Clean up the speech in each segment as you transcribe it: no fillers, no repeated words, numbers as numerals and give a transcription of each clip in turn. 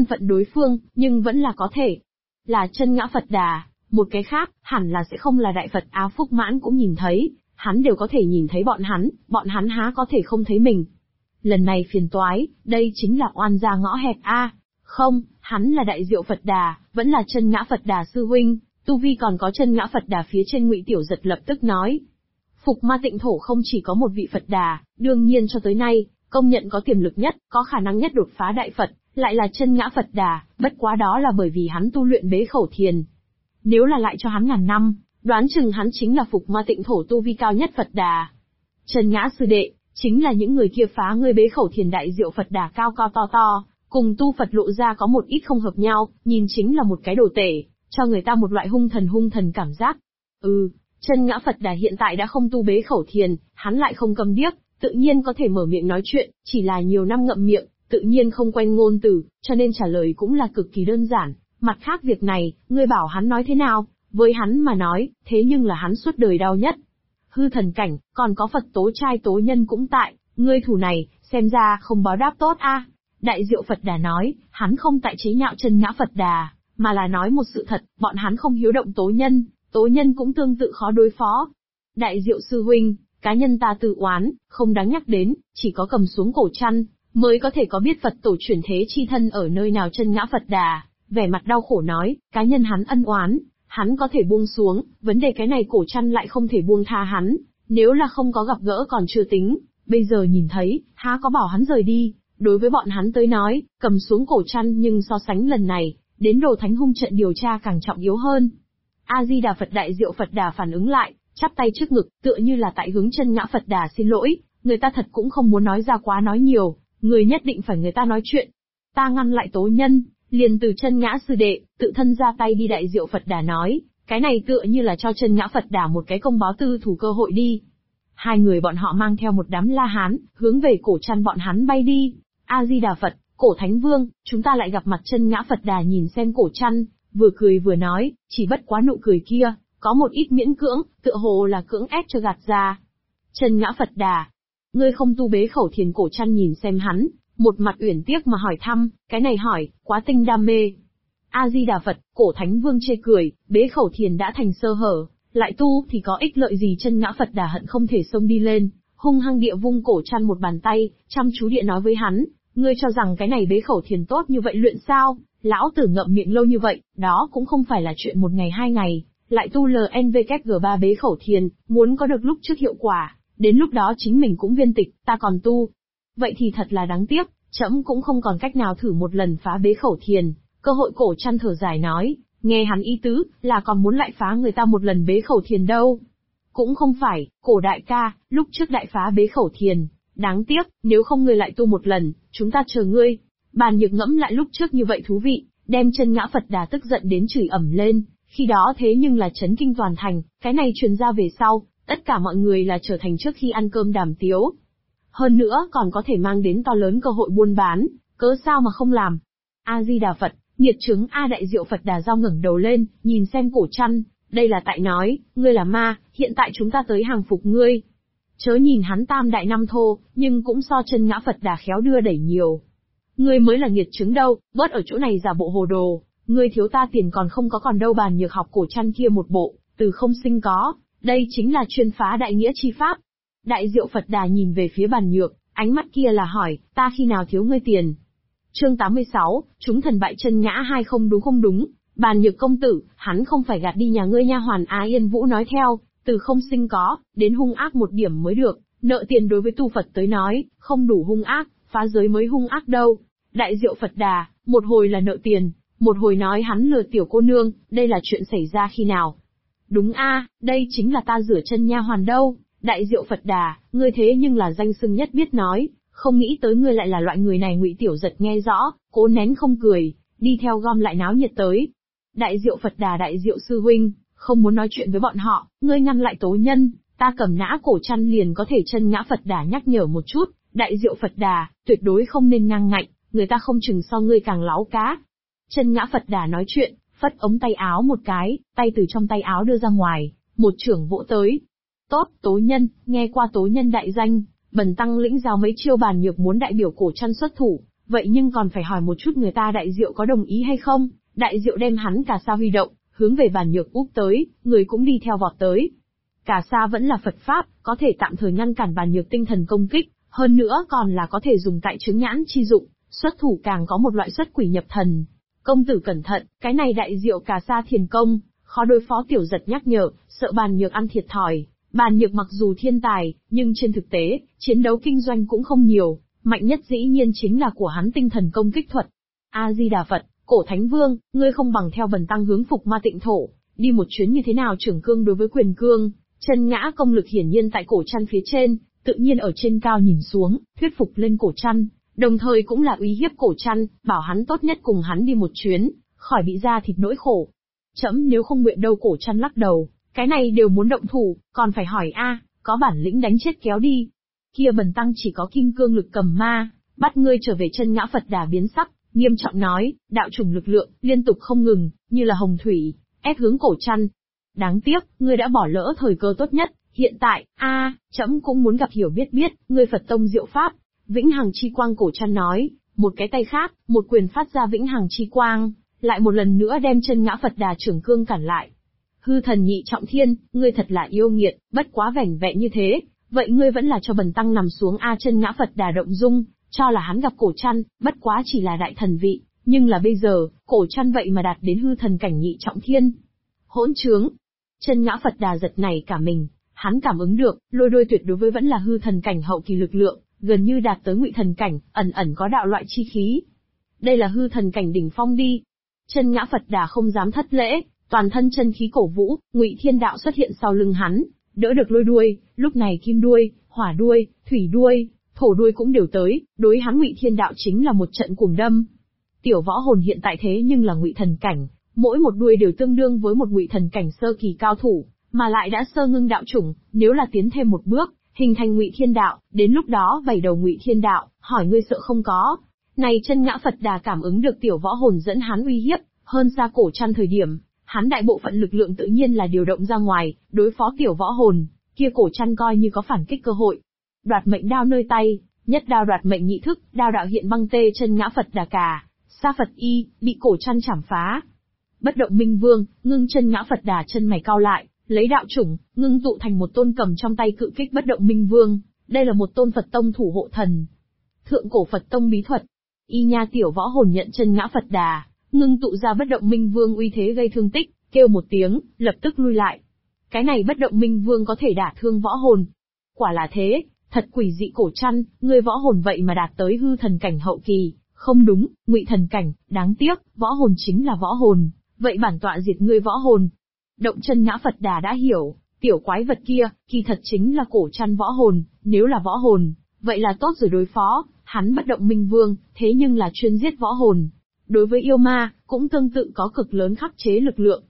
phận đối phương, nhưng vẫn là có thể là chân ngã Phật Đà. Một cái khác, hẳn là sẽ không là Đại Phật Á Phúc Mãn cũng nhìn thấy, hắn đều có thể nhìn thấy bọn hắn há có thể không thấy mình. Lần này phiền toái, đây chính là oan gia ngõ hẹp a. Không, hắn là Đại Diệu Phật Đà, vẫn là chân ngã Phật Đà sư huynh, tu vi còn có chân ngã Phật Đà phía trên. Ngụy Tiểu Giật lập tức nói. Phục Ma Tịnh Thổ không chỉ có một vị Phật Đà, đương nhiên cho tới nay, công nhận có tiềm lực nhất, có khả năng nhất đột phá Đại Phật, lại là chân ngã Phật Đà, bất quá đó là bởi vì hắn tu luyện bế khẩu thiền. Nếu là lại cho hắn ngàn năm, đoán chừng hắn chính là Phục Ma Tịnh Thổ tu vi cao nhất Phật Đà. Chân ngã sư đệ, chính là những người kia phá ngươi bế khẩu thiền. Đại Diệu Phật Đà cao cao to to, cùng tu Phật lộ ra có một ít không hợp nhau, nhìn chính là một cái đồ tể, cho người ta một loại hung thần cảm giác. Chân ngã Phật Đà hiện tại đã không tu bế khẩu thiền, hắn lại không câm điếc, tự nhiên có thể mở miệng nói chuyện, chỉ là nhiều năm ngậm miệng, tự nhiên không quen ngôn từ, cho nên trả lời cũng là cực kỳ đơn giản. Mặt khác việc này, ngươi bảo hắn nói thế nào, với hắn mà nói, thế nhưng là hắn suốt đời đau nhất. Hư thần cảnh, còn có Phật tố trai tố nhân cũng tại, ngươi thủ này, xem ra không báo đáp tốt a. Đại Diệu Phật Đà nói, hắn không tại chế nhạo chân ngã Phật Đà, mà là nói một sự thật, bọn hắn không hiếu động tố nhân cũng tương tự khó đối phó. Đại Diệu sư huynh, cá nhân ta tự oán, không đáng nhắc đến, chỉ có cầm xuống cổ chăn, mới có thể có biết Phật tổ chuyển thế chi thân ở nơi nào. Chân ngã Phật Đà, vẻ mặt đau khổ nói, cá nhân hắn ân oán, hắn có thể buông xuống, vấn đề cái này cổ chăn lại không thể buông tha hắn, nếu là không có gặp gỡ còn chưa tính, bây giờ nhìn thấy, há có bảo hắn rời đi. Đối với bọn hắn tới nói, cầm xuống cổ chăn nhưng so sánh lần này, đến đồ thánh hung trận điều tra càng trọng yếu hơn. A-di-đà Phật. Đại Diệu Phật Đà phản ứng lại, chắp tay trước ngực, tựa như là tại hướng chân ngã Phật Đà xin lỗi, người ta thật cũng không muốn nói ra quá nói nhiều, người nhất định phải người ta nói chuyện. Ta ngăn lại tố nhân, liền từ chân ngã sư đệ, tự thân ra tay đi. Đại Diệu Phật Đà nói, cái này tựa như là cho chân ngã Phật Đà một cái công báo tư thủ cơ hội đi. Hai người bọn họ mang theo một đám La Hán, hướng về cổ chăn bọn hắn bay đi. A-di-đà Phật, cổ Thánh Vương, chúng ta lại gặp mặt. Chân ngã Phật Đà nhìn xem cổ chăn, vừa cười vừa nói, chỉ bất quá nụ cười kia, có một ít miễn cưỡng, tựa hồ là cưỡng ép cho gạt ra. Chân ngã Phật Đà, ngươi không tu bế khẩu thiền. Cổ chăn nhìn xem hắn, một mặt uyển tiếc mà hỏi thăm, cái này hỏi, quá tinh đam mê. A-di-đà Phật, cổ Thánh Vương chê cười, bế khẩu thiền đã thành sơ hở, lại tu thì có ích lợi gì. Chân ngã Phật Đà hận không thể xông đi lên, hung hăng địa vung cổ chăn một bàn tay, chăm chú địa nói với hắn, ngươi cho rằng cái này bế khẩu thiền tốt như vậy luyện sao? Lão tử ngậm miệng lâu như vậy, đó cũng không phải là chuyện một ngày hai ngày, lại tu LNVKG3 bế khẩu thiền, muốn có được lúc trước hiệu quả, đến lúc đó chính mình cũng viên tịch, ta còn tu. Vậy thì thật là đáng tiếc, trẫm cũng không còn cách nào thử một lần phá bế khẩu thiền. Cơ hội. Cổ chăn thở dài nói, nghe hắn ý tứ, là còn muốn lại phá người ta một lần bế khẩu thiền đâu. Cũng không phải, cổ đại ca, lúc trước đại phá bế khẩu thiền, đáng tiếc, nếu không ngươi lại tu một lần, chúng ta chờ ngươi. Bàn Nhược ngẫm lại lúc trước như vậy thú vị, đem chân ngã Phật Đà tức giận đến chửi ầm lên, khi đó thế nhưng là chấn kinh toàn thành, cái này truyền ra về sau, tất cả mọi người là trở thành trước khi ăn cơm đàm tiếu. Hơn nữa còn có thể mang đến to lớn cơ hội buôn bán, cớ sao mà không làm. A-di-đà Phật, nghiệt chứng A. Đại Diệu Phật Đà giao ngẩng đầu lên, nhìn xem cổ chăn, đây là tại nói, ngươi là ma, hiện tại chúng ta tới hàng phục ngươi. Chớ nhìn hắn tam đại năm thô, nhưng cũng so chân ngã Phật Đà khéo đưa đẩy nhiều. Ngươi mới là nghiệt chứng đâu, bớt ở chỗ này giả bộ hồ đồ, ngươi thiếu ta tiền còn không có còn đâu. Bàn Nhược học cổ chăn kia một bộ, từ không sinh có, đây chính là chuyên phá đại nghĩa chi pháp. Đại Diệu Phật Đà nhìn về phía Bàn Nhược, ánh mắt kia là hỏi, ta khi nào thiếu ngươi tiền? Chương 86, chúng thần bại chân ngã hai. Không đúng, Bàn Nhược công tử, hắn không phải gạt đi nhà ngươi nha hoàn. Á Yên Vũ nói theo, từ không sinh có, đến hung ác một điểm mới được, nợ tiền đối với tu Phật tới nói, không đủ hung ác, phá giới mới hung ác đâu. Đại Diệu Phật Đà, một hồi là nợ tiền, một hồi nói hắn lừa tiểu cô nương, đây là chuyện xảy ra khi nào? Đúng a, đây chính là ta rửa chân nha hoàn đâu. Đại Diệu Phật Đà, ngươi thế nhưng là danh xưng nhất biết nói, không nghĩ tới ngươi lại là loại người này. Ngụy Tiểu Giật nghe rõ, cố nén không cười, đi theo gom lại náo nhiệt tới. Đại Diệu Phật Đà, Đại Diệu sư huynh, không muốn nói chuyện với bọn họ, ngươi ngăn lại tố nhân, ta cầm nã cổ chăn liền có thể. Chân ngã Phật Đà nhắc nhở một chút, Đại Diệu Phật Đà, tuyệt đối không nên ngang ngạnh, người ta không chừng so ngươi càng láo cá. Chân ngã Phật Đà nói chuyện, phất ống tay áo một cái, tay từ trong tay áo đưa ra ngoài, một chưởng vỗ tới. Tốt, tố nhân, nghe qua tố nhân đại danh, bần tăng lĩnh giáo mấy chiêu. Bàn Nhược muốn đại biểu cổ chăn xuất thủ, Vậy nhưng còn phải hỏi một chút người ta Đại Diệu có đồng ý hay không. Đại Diệu đem hắn Cà Sa huy động, hướng về Bàn Nhược úp tới, người cũng đi theo vọt tới. Cà Sa vẫn là Phật pháp, có thể tạm thời ngăn cản Bàn Nhược tinh thần công kích, hơn nữa còn là có thể dùng tại chứng nhãn chi dụng, xuất thủ càng có một loại xuất quỷ nhập thần. Công tử cẩn thận, cái này Đại Diệu Cà Sa thiền công, khó đối phó. Tiểu Giật nhắc nhở, sợ Bàn Nhược ăn thiệt thòi. Bàn Nhược mặc dù thiên tài, nhưng trên thực tế, chiến đấu kinh doanh cũng không nhiều, mạnh nhất dĩ nhiên chính là của hắn tinh thần công kích thuật. A-di-đà Phật, Cổ Thánh Vương, ngươi không bằng theo Bần tăng hướng Phục Ma Tịnh Thổ, đi một chuyến như thế nào? Trưởng cương đối với quyền cương, chân ngã công lực hiển nhiên tại cổ chăn phía trên, tự nhiên ở trên cao nhìn xuống, thuyết phục lên cổ chăn, đồng thời cũng là uy hiếp cổ chăn, bảo hắn tốt nhất cùng hắn đi một chuyến, khỏi bị ra thịt nỗi khổ. Trẫm nếu không nguyện đâu. Cổ chăn lắc đầu, cái này đều muốn động thủ, còn phải hỏi có bản lĩnh đánh chết kéo đi. Kia Bần tăng chỉ có kim cương lực cầm ma, bắt ngươi trở về. Chân ngã Phật Đà biến sắc, nghiêm trọng nói, đạo chủng lực lượng, liên tục không ngừng, như là hồng thủy, ép hướng cổ chăn. Đáng tiếc, ngươi đã bỏ lỡ thời cơ tốt nhất, hiện tại, trẫm cũng muốn gặp hiểu biết ngươi Phật tông diệu pháp. Vĩnh hằng chi quang. Cổ chăn nói, một cái tay khác, một quyền phát ra vĩnh hằng chi quang, lại một lần nữa đem chân ngã Phật Đà trưởng cương cản lại. Hư thần nhị trọng thiên, ngươi thật là yêu nghiệt, bất quá vẻn vẹn như thế, vậy ngươi vẫn là cho Bần tăng nằm xuống. Chân ngã Phật Đà động dung, cho là hắn gặp cổ chăn, bất quá chỉ là đại thần vị, nhưng là bây giờ, cổ chăn vậy mà đạt đến hư thần cảnh nhị trọng thiên. Hỗn trướng! Chân ngã Phật Đà giật nảy cả mình, hắn cảm ứng được, Lôi Đôi tuyệt đối với vẫn là hư thần cảnh hậu kỳ lực lượng, gần như đạt tới ngụy thần cảnh, ẩn ẩn có đạo loại chi khí. Đây là hư thần cảnh đỉnh phong đi. Chân ngã Phật Đà không dám thất lễ, toàn thân chân khí cổ vũ, Ngụy Thiên Đạo xuất hiện sau lưng hắn, đỡ được Lôi đuôi, lúc này kim đuôi, hỏa đuôi, thủy đuôi, thổ đuôi cũng đều tới, đối hắn Ngụy Thiên Đạo chính là một trận cuồng đâm. Tiểu võ hồn hiện tại thế nhưng là ngụy thần cảnh, mỗi một đuôi đều tương đương với một ngụy thần cảnh sơ kỳ cao thủ, mà lại đã sơ ngưng đạo chủng, nếu là tiến thêm một bước, hình thành Ngụy Thiên Đạo, đến lúc đó 7 đầu Ngụy Thiên Đạo, hỏi ngươi sợ không có. Này chân ngã Phật Đà cảm ứng được tiểu võ hồn dẫn hắn uy hiếp, hơn xa cổ chăn thời điểm, hắn đại bộ phận lực lượng tự nhiên là điều động ra ngoài, đối phó tiểu võ hồn, kia cổ chăn coi như có phản kích cơ hội. Đoạt mệnh đao nơi tay, nhất đao đoạt mệnh nhị thức, đao đạo hiện băng tê. Chân ngã Phật Đà Cà Sa Phật Y, bị cổ chăn chảm phá. Bất động minh vương, ngưng. Chân ngã Phật Đà chân mày cau lại, lấy đạo chủng, ngưng tụ thành một tôn cầm trong tay cự kích bất động minh vương, đây là một tôn Phật tông thủ hộ thần. Thượng cổ Phật tông bí thuật. Y nha. Tiểu võ hồn nhận chân ngã Phật Đà, ngưng tụ ra bất động minh vương uy thế gây thương tích, kêu một tiếng, lập tức lui lại. Cái này bất động minh vương có thể đả thương võ hồn. Quả là thế, thật quỷ dị. Cổ chăn, ngươi võ hồn vậy mà đạt tới hư thần cảnh hậu kỳ, không đúng, ngụy thần cảnh, đáng tiếc, võ hồn chính là võ hồn, vậy bản tọa diệt ngươi võ hồn. Động chân ngã Phật Đà đã hiểu, tiểu quái vật kia, kỳ thật chính là cổ chăn võ hồn, nếu là võ hồn, vậy là tốt rồi đối phó, hắn bất động minh vương, thế nhưng là chuyên giết võ hồn. Đối với yêu ma, cũng tương tự có cực lớn khắc chế lực lượng.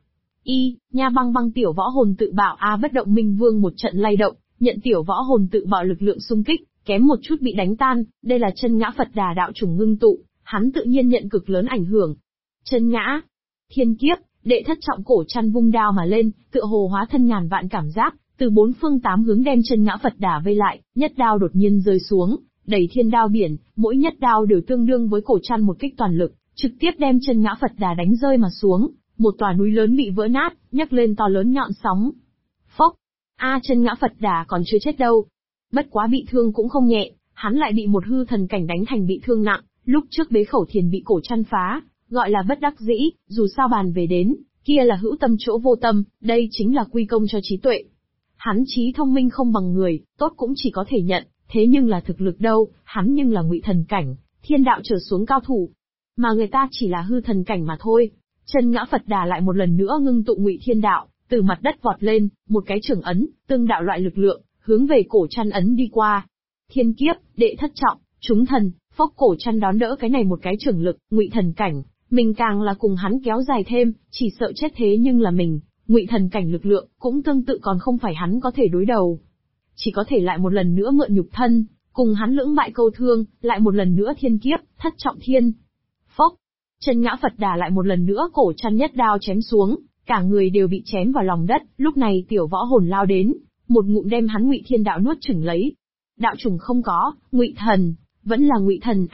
Nha. Băng băng. Tiểu võ hồn tự bạo. Bất động minh vương một trận lay động, nhận tiểu võ hồn tự bạo lực lượng xung kích, kém một chút bị đánh tan, đây là chân ngã Phật Đà đạo chủng ngưng tụ, hắn tự nhiên nhận cực lớn ảnh hưởng. Chân ngã thiên kiếp, đệ thất trọng. Cổ chăn vung đao mà lên, tựa hồ hóa thân ngàn vạn cảm giác, từ bốn phương tám hướng đem chân ngã Phật Đà vây lại, nhất đao đột nhiên rơi xuống, đầy thiên đao biển, mỗi nhất đao đều tương đương với cổ chăn một kích toàn lực, trực tiếp đem chân ngã Phật Đà đánh rơi mà xuống, một tòa núi lớn bị vỡ nát, nhấc lên to lớn nhọn sóng. Phốc! Chân ngã Phật Đà còn chưa chết đâu. Bất quá bị thương cũng không nhẹ, hắn lại bị một hư thần cảnh đánh thành bị thương nặng, lúc trước bế khẩu thiền bị cổ chăn phá, gọi là bất đắc dĩ, dù sao bàn về đến, kia là hữu tâm chỗ vô tâm, đây chính là quy công cho trí tuệ. Hắn trí thông minh không bằng người, tốt cũng chỉ có thể nhận, thế nhưng là thực lực đâu, hắn nhưng là ngụy thần cảnh, thiên đạo trở xuống cao thủ, mà người ta chỉ là hư thần cảnh mà thôi. Chân ngã Phật Đà lại một lần nữa ngưng tụ Ngụy Thiên Đạo, từ mặt đất vọt lên, một cái trưởng ấn, tương đạo loại lực lượng, hướng về cổ chăn ấn đi qua. Thiên kiếp, đệ thất trọng, chúng thần. Phốc. Cổ chăn đón đỡ cái này một cái trưởng lực, Ngụy thần cảnh, mình càng là cùng hắn kéo dài thêm, chỉ sợ chết thế nhưng là mình, Ngụy thần cảnh lực lượng, cũng tương tự còn không phải hắn có thể đối đầu. Chỉ có thể lại một lần nữa mượn nhục thân, cùng hắn lưỡng bại câu thương, lại một lần nữa thiên kiếp, thất trọng thiên. Phốc. Chân ngã Phật Đà lại một lần nữa cổ chăn nhất đao chém xuống, cả người đều bị chém vào lòng đất, lúc này tiểu võ hồn lao đến, một ngụm đem hắn Ngụy Thiên Đạo nuốt chửng lấy. Đạo chủng không có, Ngụy thần, vẫn là Ngụy thần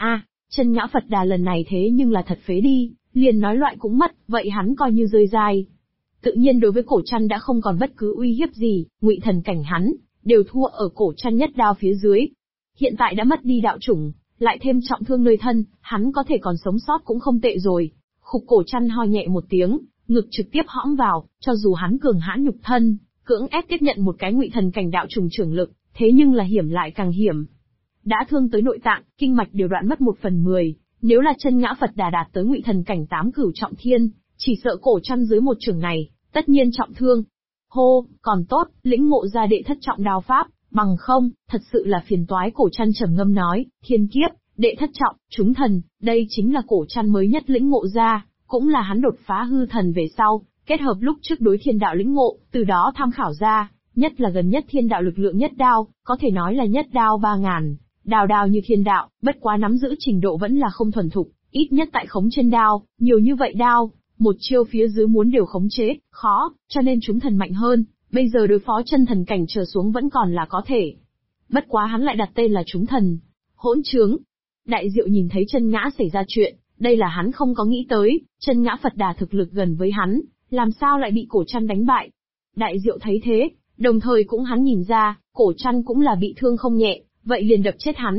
Chân ngã Phật Đà lần này thế nhưng là thật phế đi, liền nói loại cũng mất, vậy hắn coi như rơi dai. Tự nhiên đối với cổ trăn đã không còn bất cứ uy hiếp gì, ngụy thần cảnh hắn đều thua ở cổ trăn nhất đao phía dưới. Hiện tại đã mất đi đạo chủng, lại thêm trọng thương nơi thân, hắn có thể còn sống sót cũng không tệ rồi. Khục cổ trăn ho nhẹ một tiếng, ngực trực tiếp hõm vào, cho dù hắn cường hãn nhục thân, cưỡng ép tiếp nhận một cái ngụy thần cảnh đạo trùng trưởng lực, thế nhưng là hiểm lại càng hiểm. Đã thương tới nội tạng, kinh mạch đều đoạn mất 1/10, nếu là chân ngã Phật Đà đạt tới ngụy thần cảnh 8 cửu trọng thiên, chỉ sợ cổ trăn dưới một chưởng này, tất nhiên trọng thương. Hô, còn tốt, lĩnh ngộ ra đệ thất trọng đao pháp, bằng không, thật sự là phiền toái. Cổ trăn trầm ngâm nói, thiên kiếp, đệ thất trọng, chúng thần, đây chính là cổ trăn mới nhất lĩnh ngộ ra, cũng là hắn đột phá hư thần về sau, kết hợp lúc trước đối thiên đạo lĩnh ngộ, từ đó tham khảo ra, nhất là gần nhất thiên đạo lực lượng nhất đao, có thể nói là nhất đao 3000, đao đao như thiên đạo, bất quá nắm giữ trình độ vẫn là không thuần thục, ít nhất tại khống trên đao, nhiều như vậy đao, một chiêu phía dưới muốn đều khống chế, khó, cho nên chúng thần mạnh hơn, bây giờ đối phó chân thần cảnh trở xuống vẫn còn là có thể. Bất quá hắn lại đặt tên là chúng thần. Hỗn trướng. Đại Diệu nhìn thấy chân ngã xảy ra chuyện, đây là hắn không có nghĩ tới, chân ngã Phật Đà thực lực gần với hắn, làm sao lại bị cổ trăn đánh bại. Đại Diệu thấy thế, đồng thời cũng hắn nhìn ra, cổ trăn cũng là bị thương không nhẹ, vậy liền đập chết hắn.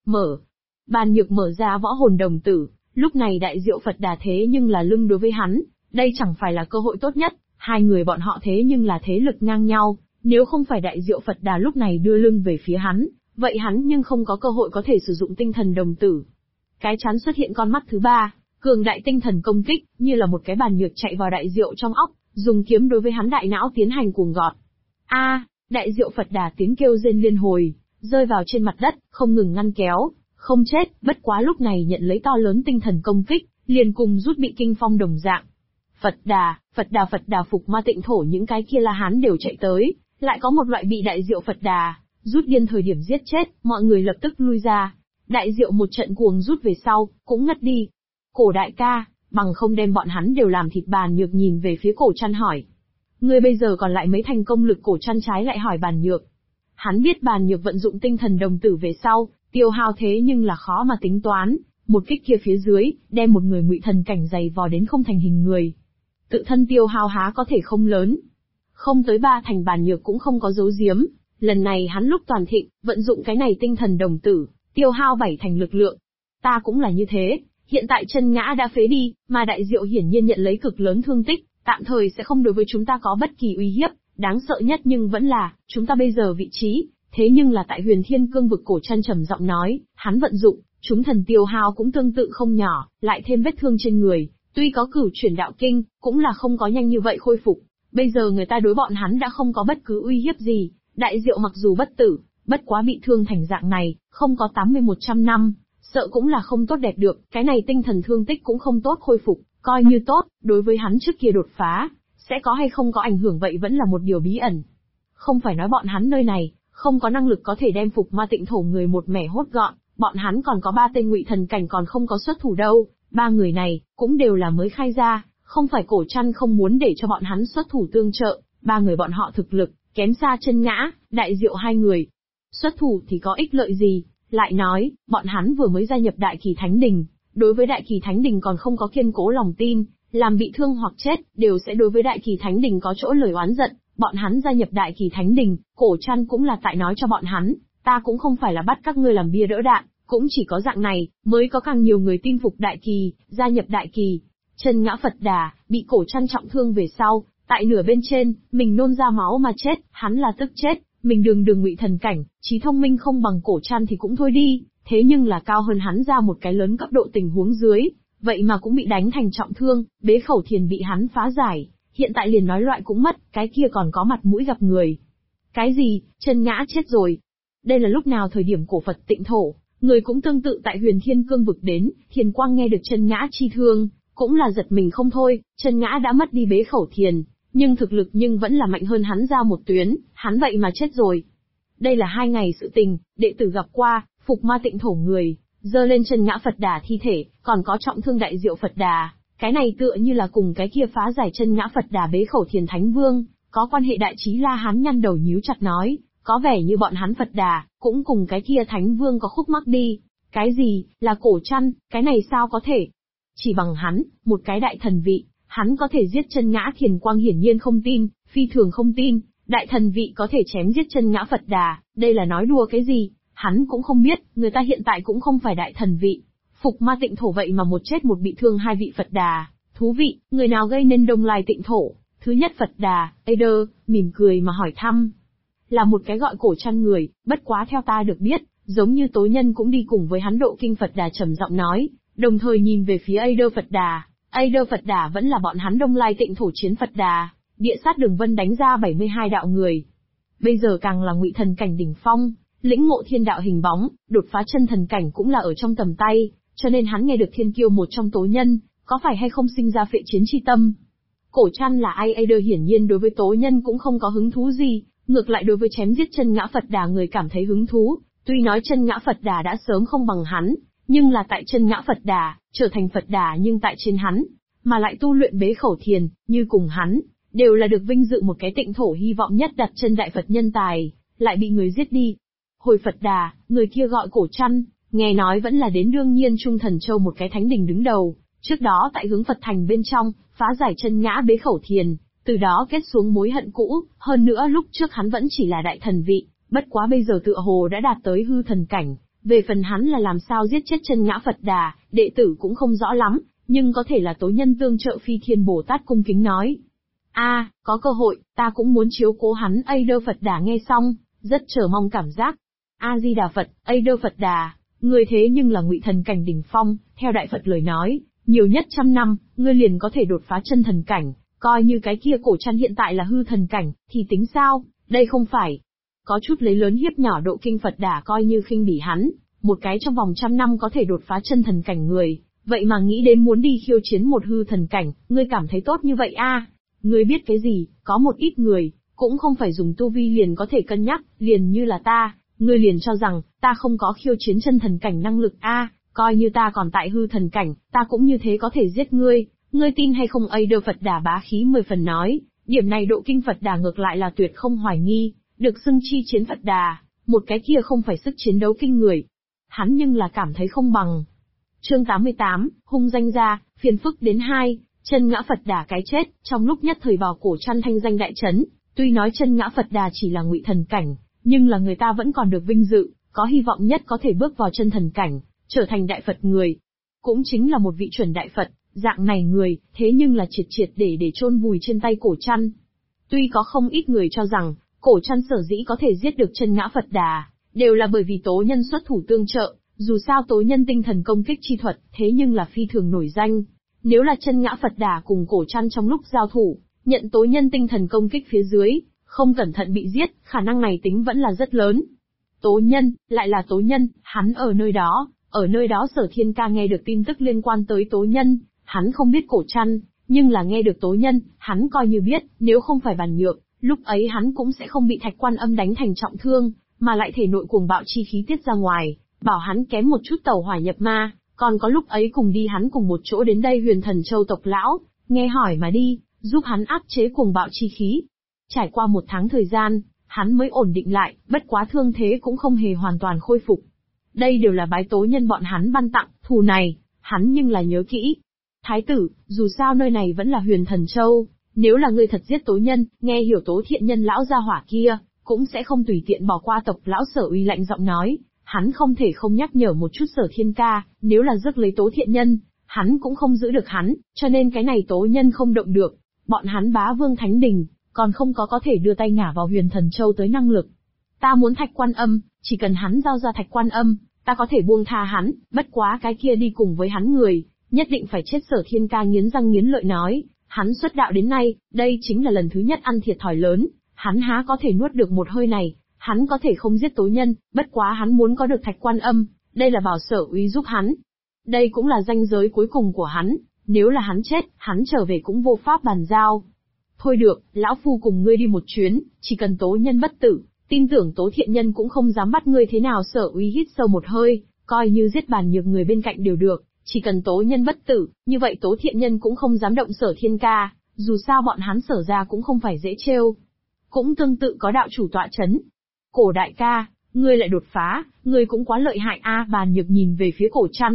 Bàn nhược mở ra võ hồn đồng tử, lúc này Đại Diệu Phật Đà thế nhưng là lưng đối với hắn, đây chẳng phải là cơ hội tốt nhất, hai người bọn họ thế nhưng là thế lực ngang nhau, nếu không phải Đại Diệu Phật Đà lúc này đưa lưng về phía hắn, vậy hắn nhưng không có cơ hội có thể sử dụng tinh thần đồng tử. Cái chán xuất hiện con mắt thứ ba, cường đại tinh thần công kích, như là một cái bàn nhược chạy vào Đại Diệu trong óc, dùng kiếm đối với hắn đại não tiến hành cuồng gọt. Đại Diệu Phật Đà tiếng kêu rên liên hồi, rơi vào trên mặt đất, không ngừng ngăn kéo, không chết, bất quá lúc này nhận lấy to lớn tinh thần công kích, liền cùng rút bị kinh phong đồng dạng. Phật Đà phục ma tịnh thổ những cái kia La Hán đều chạy tới, lại có một loại bị Đại Diệu Phật Đà rút điên thời điểm giết chết, mọi người lập tức lui ra. Đại Diệu một trận cuồng rút về sau, cũng ngất đi. Cổ đại ca, bằng không đem bọn hắn đều làm thịt. Bàn nhược nhìn về phía cổ trăn hỏi. Ngươi bây giờ còn lại mấy thành công lực? Cổ trăn trái lại hỏi bàn nhược. Hắn biết bàn nhược vận dụng tinh thần đồng tử về sau, tiêu hao thế nhưng là khó mà tính toán, một kích kia phía dưới, đem một người ngụy thần cảnh dày vò đến không thành hình người. Tự thân tiêu hao há có thể không lớn. Không tới 3 thành. Bàn nhược cũng không có giấu giếm, lần này hắn lúc toàn thịnh, vận dụng cái này tinh thần đồng tử, tiêu hao 7 thành lực lượng. Ta cũng là như thế, hiện tại chân ngã đã phế đi, mà Đại Diệu hiển nhiên nhận lấy cực lớn thương tích, tạm thời sẽ không đối với chúng ta có bất kỳ uy hiếp, đáng sợ nhất nhưng vẫn là, chúng ta bây giờ vị trí, thế nhưng là tại Huyền Thiên Cương vực. Cổ trăn trầm giọng nói, hắn vận dụng, chúng thần tiêu hao cũng tương tự không nhỏ, lại thêm vết thương trên người, tuy có cửu chuyển đạo kinh, cũng là không có nhanh như vậy khôi phục. Bây giờ người ta đối bọn hắn đã không có bất cứ uy hiếp gì, Đại Diệu mặc dù bất tử, bất quá bị thương thành dạng này, không có 80-100 năm, sợ cũng là không tốt đẹp được, cái này tinh thần thương tích cũng không tốt khôi phục, coi như tốt, đối với hắn trước kia đột phá, sẽ có hay không có ảnh hưởng vậy vẫn là một điều bí ẩn. Không phải nói bọn hắn nơi này, không có năng lực có thể đem phục ma tịnh thổ người một mẻ hốt gọn, bọn hắn còn có 3 tên ngụy thần cảnh còn không có xuất thủ đâu, 3 người này, cũng đều là mới khai ra, không phải cổ trăn không muốn để cho bọn hắn xuất thủ tương trợ, 3 người bọn họ thực lực, kém xa chân ngã, Đại Diệu hai người. Xuất thủ thì có ích lợi gì, lại nói, bọn hắn vừa mới gia nhập Đại Kỳ Thánh Đình, đối với Đại Kỳ Thánh Đình còn không có kiên cố lòng tin, làm bị thương hoặc chết, đều sẽ đối với Đại Kỳ Thánh Đình có chỗ lời oán giận, bọn hắn gia nhập Đại Kỳ Thánh Đình, cổ trăn cũng là tại nói cho bọn hắn, ta cũng không phải là bắt các ngươi làm bia đỡ đạn, cũng chỉ có dạng này, mới có càng nhiều người tin phục Đại Kỳ, gia nhập Đại Kỳ. Chân ngã Phật Đà, bị cổ trăn trọng thương về sau, tại nửa bên trên, mình nôn ra máu mà chết, hắn là tức chết, mình đường ngụy thần cảnh, trí thông minh không bằng cổ trăn thì cũng thôi đi, thế nhưng là cao hơn hắn ra một cái lớn cấp độ tình huống dưới, vậy mà cũng bị đánh thành trọng thương, bế khẩu thiền bị hắn phá giải, hiện tại liền nói loại cũng mất, cái kia còn có mặt mũi gặp người. Cái gì, chân ngã chết rồi? Đây là lúc nào thời điểm cổ Phật tịnh thổ, người cũng tương tự tại Huyền Thiên Cương vực đến, Thiền Quang nghe được chân ngã chi thương, cũng là giật mình không thôi, chân ngã đã mất đi bế khẩu thiền, nhưng thực lực nhưng vẫn là mạnh hơn hắn ra một tuyến, hắn vậy mà chết rồi. Đây là 2 ngày sự tình, đệ tử gặp qua, phục ma tịnh thổ người, dơ lên chân ngã Phật Đà thi thể, còn có trọng thương Đại Diệu Phật Đà, cái này tựa như là cùng cái kia phá giải chân ngã Phật Đà bế khẩu thiền Thánh Vương, có quan hệ. Đại Trí La Hán nhăn đầu nhíu chặt nói, có vẻ như bọn hắn Phật Đà, cũng cùng cái kia Thánh Vương có khúc mắc đi, Cái gì, là cổ trăn, cái này sao có thể? Chỉ bằng hắn, một cái đại thần vị, hắn có thể giết chân ngã Thiền Quang hiển nhiên không tin, phi thường không tin, đại thần vị có thể chém giết chân ngã Phật Đà, đây là nói đùa cái gì, hắn cũng không biết, người ta hiện tại cũng không phải đại thần vị. Phục Ma Tịnh Thổ vậy mà một chết một bị thương hai vị Phật Đà, thú vị, người nào gây nên Đông Lai Tịnh Thổ? Thứ nhất Phật Đà, Aider, mỉm cười mà hỏi thăm. Là một cái gọi cổ trăn người, bất quá theo ta được biết, giống như tối nhân cũng đi cùng với hắn độ kinh Phật Đà trầm giọng nói, đồng thời nhìn về phía Aider Phật Đà. Aider Phật Đà vẫn là bọn hắn Đông Lai Tịnh Thổ chiến Phật Đà, địa sát đường vân đánh ra 72 đạo người. Bây giờ càng là ngụy thần cảnh đỉnh phong, lĩnh ngộ thiên đạo hình bóng, đột phá chân thần cảnh cũng là ở trong tầm tay, cho nên hắn nghe được thiên kiêu một trong tố nhân, có phải hay không sinh ra phệ chiến chi tâm. Cổ trăn là ai Aider hiển nhiên đối với tố nhân cũng không có hứng thú gì, ngược lại đối với chém giết chân ngã Phật Đà người cảm thấy hứng thú, tuy nói chân ngã Phật Đà đã sớm không bằng hắn, nhưng là tại chân ngã Phật Đà, trở thành Phật Đà nhưng tại trên hắn, mà lại tu luyện bế khẩu thiền, như cùng hắn, đều là được vinh dự một cái tịnh thổ hy vọng nhất đặt chân đại Phật nhân tài, lại bị người giết đi. Hồi Phật Đà, người kia gọi cổ trăn, nghe nói vẫn là đến đương nhiên Trung Thần Châu một cái thánh đình đứng đầu, trước đó tại hướng Phật thành bên trong, phá giải chân ngã bế khẩu thiền, từ đó kết xuống mối hận cũ, hơn nữa lúc trước hắn vẫn chỉ là đại thần vị, bất quá bây giờ tựa hồ đã đạt tới hư thần cảnh, về phần hắn là làm sao giết chết chân ngã Phật Đà, đệ tử cũng không rõ lắm, nhưng có thể là tố nhân tương trợ Phi Thiên Bồ Tát cung kính nói. Có cơ hội, ta cũng muốn chiếu cố hắn. Aider Phật Đà nghe xong, rất chờ mong cảm giác. A-di-đà Phật, Aider Phật Đà, người thế nhưng là ngụy thần cảnh đỉnh phong, theo Đại Phật lời nói, nhiều nhất 100 năm, ngươi liền có thể đột phá chân thần cảnh, coi như cái kia cổ trăn hiện tại là hư thần cảnh, thì tính sao, đây không phải. Có chút lấy lớn hiếp nhỏ độ kinh Phật Đà coi như khinh bỉ hắn, một cái trong vòng 100 năm có thể đột phá chân thần cảnh người, vậy mà nghĩ đến muốn đi khiêu chiến một hư thần cảnh, ngươi cảm thấy tốt như vậy Ngươi biết cái gì, có một ít người, cũng không phải dùng tu vi liền có thể cân nhắc, liền như là ta, ngươi liền cho rằng, ta không có khiêu chiến chân thần cảnh năng lực coi như ta còn tại hư thần cảnh, ta cũng như thế có thể giết ngươi tin hay không? Aider Phật Đà bá khí 10 phần nói, điểm này độ kinh Phật Đà ngược lại là tuyệt không hoài nghi, được xưng chi chiến Phật Đà, một cái kia không phải sức chiến đấu kinh người. Hắn nhưng là cảm thấy không bằng. Chương 88, hung danh ra, phiền phức đến 2, chân ngã Phật Đà cái chết, trong lúc nhất thời vào cổ trăn thanh danh đại chấn, tuy nói chân ngã Phật Đà chỉ là ngụy thần cảnh, nhưng là người ta vẫn còn được vinh dự, có hy vọng nhất có thể bước vào chân thần cảnh, trở thành đại Phật người. Cũng chính là một vị chuẩn đại Phật, dạng này người, thế nhưng là triệt triệt để chôn vùi trên tay cổ trăn. Tuy có không ít người cho rằng, cổ trăn sở dĩ có thể giết được chân ngã Phật Đà, đều là bởi vì tố nhân xuất thủ tương trợ, dù sao tố nhân tinh thần công kích chi thuật, thế nhưng là phi thường nổi danh. Nếu là chân ngã Phật Đà cùng cổ trăn trong lúc giao thủ, nhận tố nhân tinh thần công kích phía dưới, không cẩn thận bị giết, khả năng này tính vẫn là rất lớn. Tố nhân, lại là tố nhân, hắn ở nơi đó Sở Thiên Ca nghe được tin tức liên quan tới tố nhân, hắn không biết cổ trăn, nhưng là nghe được tố nhân, hắn coi như biết, nếu không phải bàn nhược, lúc ấy hắn cũng sẽ không bị Thạch Quan Âm đánh thành trọng thương, mà lại thể nội cuồng bạo chi khí tiết ra ngoài, bảo hắn kém một chút tẩu hỏa nhập ma, còn có lúc ấy cùng đi hắn cùng một chỗ đến đây Huyền Thần Châu tộc lão, nghe hỏi mà đi, giúp hắn áp chế cuồng bạo chi khí. Trải qua 1 tháng thời gian, hắn mới ổn định lại, bất quá thương thế cũng không hề hoàn toàn khôi phục. Đây đều là bái tố nhân bọn hắn ban tặng, thù này, hắn nhưng là nhớ kỹ. Thái tử, dù sao nơi này vẫn là Huyền Thần Châu, nếu là ngươi thật giết tố nhân, nghe hiểu tố thiện nhân lão gia hỏa kia, cũng sẽ không tùy tiện bỏ qua tộc lão Sở Uy lạnh giọng nói, hắn không thể không nhắc nhở một chút Sở Thiên Ca, nếu là rước lấy tố thiện nhân, hắn cũng không giữ được hắn, cho nên cái này tố nhân không động được, bọn hắn bá vương thánh đình, còn không có thể đưa tay ngả vào Huyền Thần Châu tới năng lực. Ta muốn Thạch Quan Âm, chỉ cần hắn giao ra Thạch Quan Âm, ta có thể buông tha hắn, bất quá cái kia đi cùng với hắn người, nhất định phải chết. Sở Thiên Ca nghiến răng nghiến lợi nói, hắn xuất đạo đến nay, đây chính là lần thứ nhất ăn thiệt thòi lớn, hắn há có thể nuốt được một hơi này, hắn có thể không giết tố nhân, bất quá hắn muốn có được Thạch Quan Âm, đây là bảo Sở Uy giúp hắn. Đây cũng là ranh giới cuối cùng của hắn, nếu là hắn chết, hắn trở về cũng vô pháp bàn giao. Thôi được, lão phu cùng ngươi đi một chuyến, chỉ cần tố nhân bất tử, tin tưởng tố thiện nhân cũng không dám bắt ngươi thế nào. Sở Uy hít sâu một hơi, coi như giết bàn nhược người bên cạnh đều được, chỉ cần tố nhân bất tử, như vậy tố thiện nhân cũng không dám động Sở Thiên Ca, dù sao bọn hắn Sở ra cũng không phải dễ trêu. Cũng tương tự có đạo chủ tọa chấn. Cổ đại ca, ngươi lại đột phá, ngươi cũng quá lợi hại a. Bàn Nhược nhìn về phía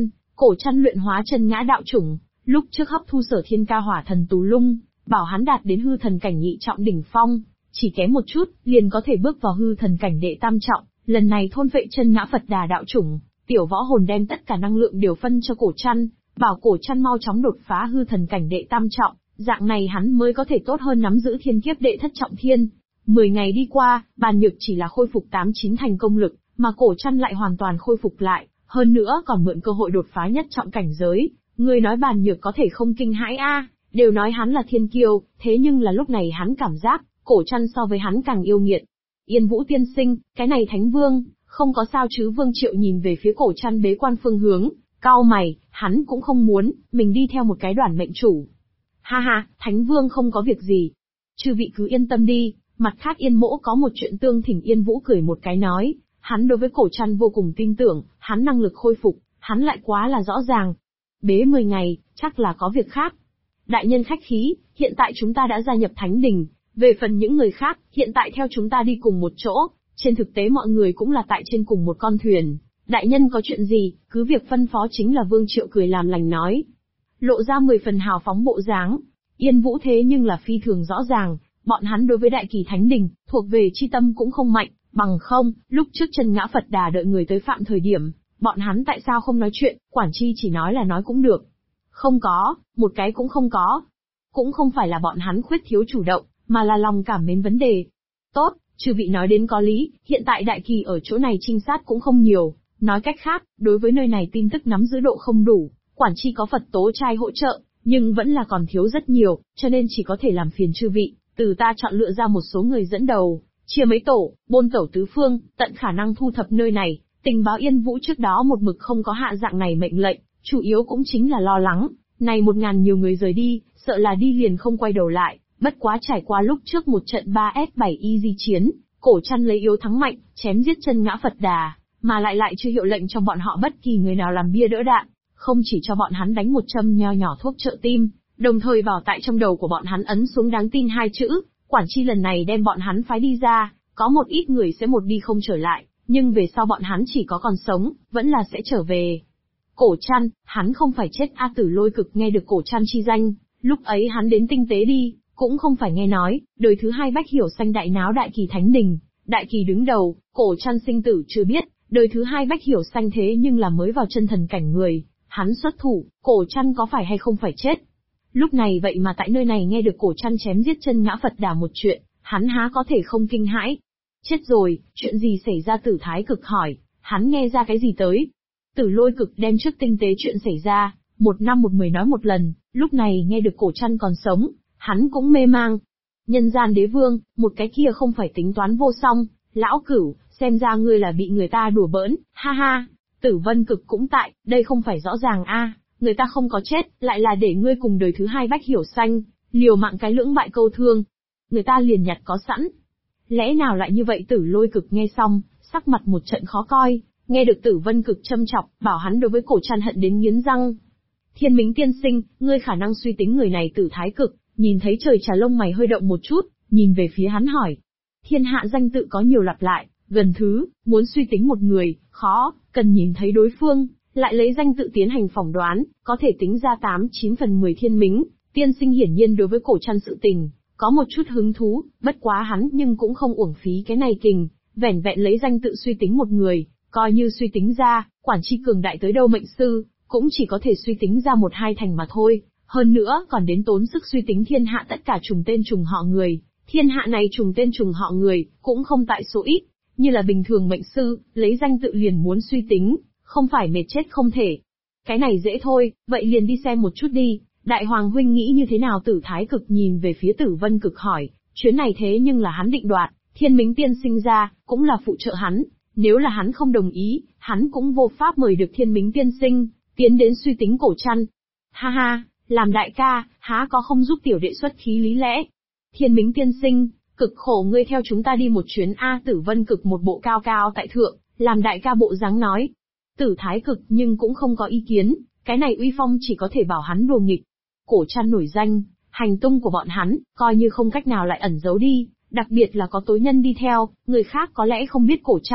Cổ Trăn luyện hóa chân ngã đạo chủng, lúc trước hấp thu Sở Thiên Ca Hỏa Thần Tù Lung, bảo hắn đạt đến hư thần cảnh nhị trọng đỉnh phong, chỉ kém một chút, liền có thể bước vào hư thần cảnh đệ tam trọng, lần này thôn phệ chân ngã Phật Đà đạo chủng, tiểu võ hồn đem tất cả năng lượng điều phân cho Cổ Trăn, bảo Cổ Trăn mau chóng đột phá hư thần cảnh đệ tam trọng, dạng này hắn mới có thể tốt hơn nắm giữ thiên kiếp đệ thất trọng thiên. 10 ngày đi qua, Bàn Nhược chỉ là khôi phục 8-9 thành công lực, mà Cổ Trăn lại hoàn toàn khôi phục lại, hơn nữa còn mượn cơ hội đột phá nhất trọng cảnh giới. Người nói Bàn Nhược có thể không kinh hãi a? Đều nói hắn là thiên kiêu, thế nhưng là lúc này hắn cảm giác, Cổ Trăn so với hắn càng yêu nghiệt. Yên Vũ tiên sinh, cái này Thánh Vương, không có sao chứ? Vương Triệu nhìn về phía Cổ Trăn bế quan phương hướng, cau mày, hắn cũng không muốn, mình đi theo một cái đoàn mệnh chủ. Ha ha, Thánh Vương không có việc gì. Chư vị cứ yên tâm đi, mặt khác Yên Mỗ có một chuyện tương thỉnh. Yên Vũ cười một cái nói, hắn đối với Cổ Trăn vô cùng tin tưởng, hắn năng lực khôi phục, hắn lại quá là rõ ràng. Bế 10 ngày, chắc là có việc khác. Đại nhân khách khí, hiện tại chúng ta đã gia nhập Thánh Đình, về phần những người khác, hiện tại theo chúng ta đi cùng một chỗ, trên thực tế mọi người cũng là tại trên cùng một con thuyền. Đại nhân có chuyện gì, cứ việc phân phó chính là. Vương Triệu cười làm lành nói. Lộ ra 10 phần hào phóng bộ dáng. Yên Vũ thế nhưng là phi thường rõ ràng, bọn hắn đối với Đại Kỳ Thánh Đình, thuộc về chi tâm cũng không mạnh, bằng không, lúc trước chân ngã Phật Đà đợi người tới phạm thời điểm, bọn hắn tại sao không nói chuyện, quản chi chỉ nói là nói cũng được. Không có, một cái cũng không có. Cũng không phải là bọn hắn khuyết thiếu chủ động, mà là lòng cảm mến vấn đề. Tốt, chư vị nói đến có lý, hiện tại Đại Kỳ ở chỗ này trinh sát cũng không nhiều, nói cách khác, đối với nơi này tin tức nắm giữ độ không đủ, quản chi có Phật tố trai hỗ trợ, nhưng vẫn là còn thiếu rất nhiều, cho nên chỉ có thể làm phiền chư vị, từ ta chọn lựa ra một số người dẫn đầu, chia mấy tổ, bôn tẩu tứ phương, tận khả năng thu thập nơi này. Tình báo Yên Vũ trước đó một mực không có hạ dạng này mệnh lệnh, chủ yếu cũng chính là lo lắng, này 1000 nhiều người rời đi, sợ là đi liền không quay đầu lại, bất quá trải qua lúc trước một trận 3S7 easy chiến, Cổ Trăn lấy yếu thắng mạnh, chém giết chân ngã Phật Đà, mà lại chưa hiệu lệnh cho bọn họ bất kỳ người nào làm bia đỡ đạn, không chỉ cho bọn hắn đánh một châm nho nhỏ thuốc trợ tim, đồng thời bảo tại trong đầu của bọn hắn ấn xuống đáng tin 2 chữ, quản chi lần này đem bọn hắn phái đi ra, có một ít người sẽ một đi không trở lại, nhưng về sau bọn hắn chỉ có còn sống, vẫn là sẽ trở về. Cổ Trăn, hắn không phải chết a. Tử Lôi Cực nghe được Cổ Trăn chi danh, lúc ấy hắn đến tinh tế đi, cũng không phải nghe nói, đời thứ 2 Bách Hiểu Xanh đại náo Đại Kỳ Thánh Đình, Đại Kỳ đứng đầu, Cổ Trăn sinh tử chưa biết, đời thứ 2 Bách Hiểu Xanh thế nhưng là mới vào chân thần cảnh người, hắn xuất thủ, Cổ Trăn có phải hay không phải chết. Lúc này vậy mà tại nơi này nghe được Cổ Trăn chém giết chân ngã Phật Đà một chuyện, hắn há có thể không kinh hãi. Chết rồi, chuyện gì xảy ra? Tử Thái Cực hỏi, hắn nghe ra cái gì tới? Tử Lôi Cực đem trước tinh tế chuyện xảy ra, 1 năm 1 10 nói một lần, lúc này nghe được Cổ Trăn còn sống, hắn cũng mê mang. Nhân gian đế vương, một cái kia không phải tính toán vô song, lão Cửu, xem ra ngươi là bị người ta đùa bỡn, ha ha. Tử Vân Cực cũng tại, đây không phải rõ ràng a, người ta không có chết, lại là để ngươi cùng đời thứ 2 Bách Hiểu Xanh, liều mạng cái lưỡng bại câu thương. Người ta liền nhặt có sẵn. Lẽ nào lại như vậy? Tử Lôi Cực nghe xong, sắc mặt một trận khó coi, nghe được Tử Vân Cực châm chọc, bảo hắn đối với Cổ Trăn hận đến nghiến răng. Thiên Mính tiên sinh, ngươi khả năng suy tính người này. Tử Thái Cực, nhìn thấy trời trà lông mày hơi động một chút, nhìn về phía hắn hỏi. Thiên hạ danh tự có nhiều lặp lại, gần thứ, muốn suy tính một người, khó, cần nhìn thấy đối phương, lại lấy danh tự tiến hành phỏng đoán, có thể tính ra 8-9 phần 10. Thiên Mính tiên sinh hiển nhiên đối với Cổ Trăn sự tình có một chút hứng thú, bất quá hắn nhưng cũng không uổng phí cái này kình, vẻn vẹn lấy danh tự suy tính một người, coi như suy tính ra, quản chi cường đại tới đâu mệnh sư, cũng chỉ có thể suy tính ra 1-2 thành mà thôi, hơn nữa còn đến tốn sức suy tính thiên hạ tất cả trùng tên trùng họ người, thiên hạ này trùng tên trùng họ người, cũng không tại số ít, như là bình thường mệnh sư, lấy danh tự liền muốn suy tính, không phải mệt chết không thể. Cái này dễ thôi, vậy liền đi xem một chút đi. Đại Hoàng huynh nghĩ như thế nào? Tử Thái Cực nhìn về phía Tử Vân Cực hỏi, chuyến này thế nhưng là hắn định đoạt, Thiên Mính tiên sinh ra, cũng là phụ trợ hắn, nếu là hắn không đồng ý, hắn cũng vô pháp mời được Thiên Mính tiên sinh, tiến đến suy tính Cổ Trăn. Ha ha, làm đại ca, há có không giúp tiểu đệ xuất khí lý lẽ. Thiên Mính tiên sinh, cực khổ ngươi theo chúng ta đi một chuyến a. Tử Vân Cực một bộ cao cao tại thượng, làm đại ca bộ dáng nói. Tử Thái Cực nhưng cũng không có ý kiến, cái này uy phong chỉ có thể bảo hắn đùa nghịch. Cổ Trăn nổi danh, hành tung của bọn hắn, coi như không cách nào lại ẩn giấu đi, đặc biệt là có tối nhân đi theo, người khác có lẽ không biết Cổ Trăn,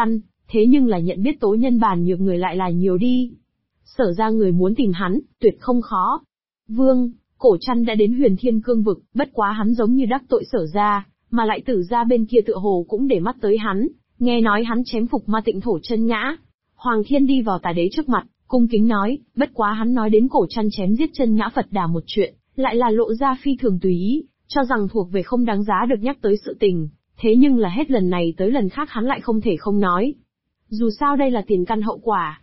thế nhưng là nhận biết Tố Nhân bàn nhược người lại là nhiều đi. Sở ra người muốn tìm hắn, tuyệt không khó. Vương, Cổ Trăn đã đến Huyền Thiên Cương vực, bất quá hắn giống như đắc tội Sở ra, mà lại Tử ra bên kia tựa hồ cũng để mắt tới hắn, nghe nói hắn chém phục Ma Tịnh Thổ chân ngã. Hoàng Thiên đi vào Tà Đế trước mặt, cung kính nói, bất quá hắn nói đến Cổ Trăn chém giết chân ngã Phật Đà một chuyện, lại là lộ ra phi thường tùy ý, cho rằng thuộc về không đáng giá được nhắc tới sự tình, thế nhưng là hết lần này tới lần khác hắn lại không thể không nói. Dù sao đây là tiền căn hậu quả.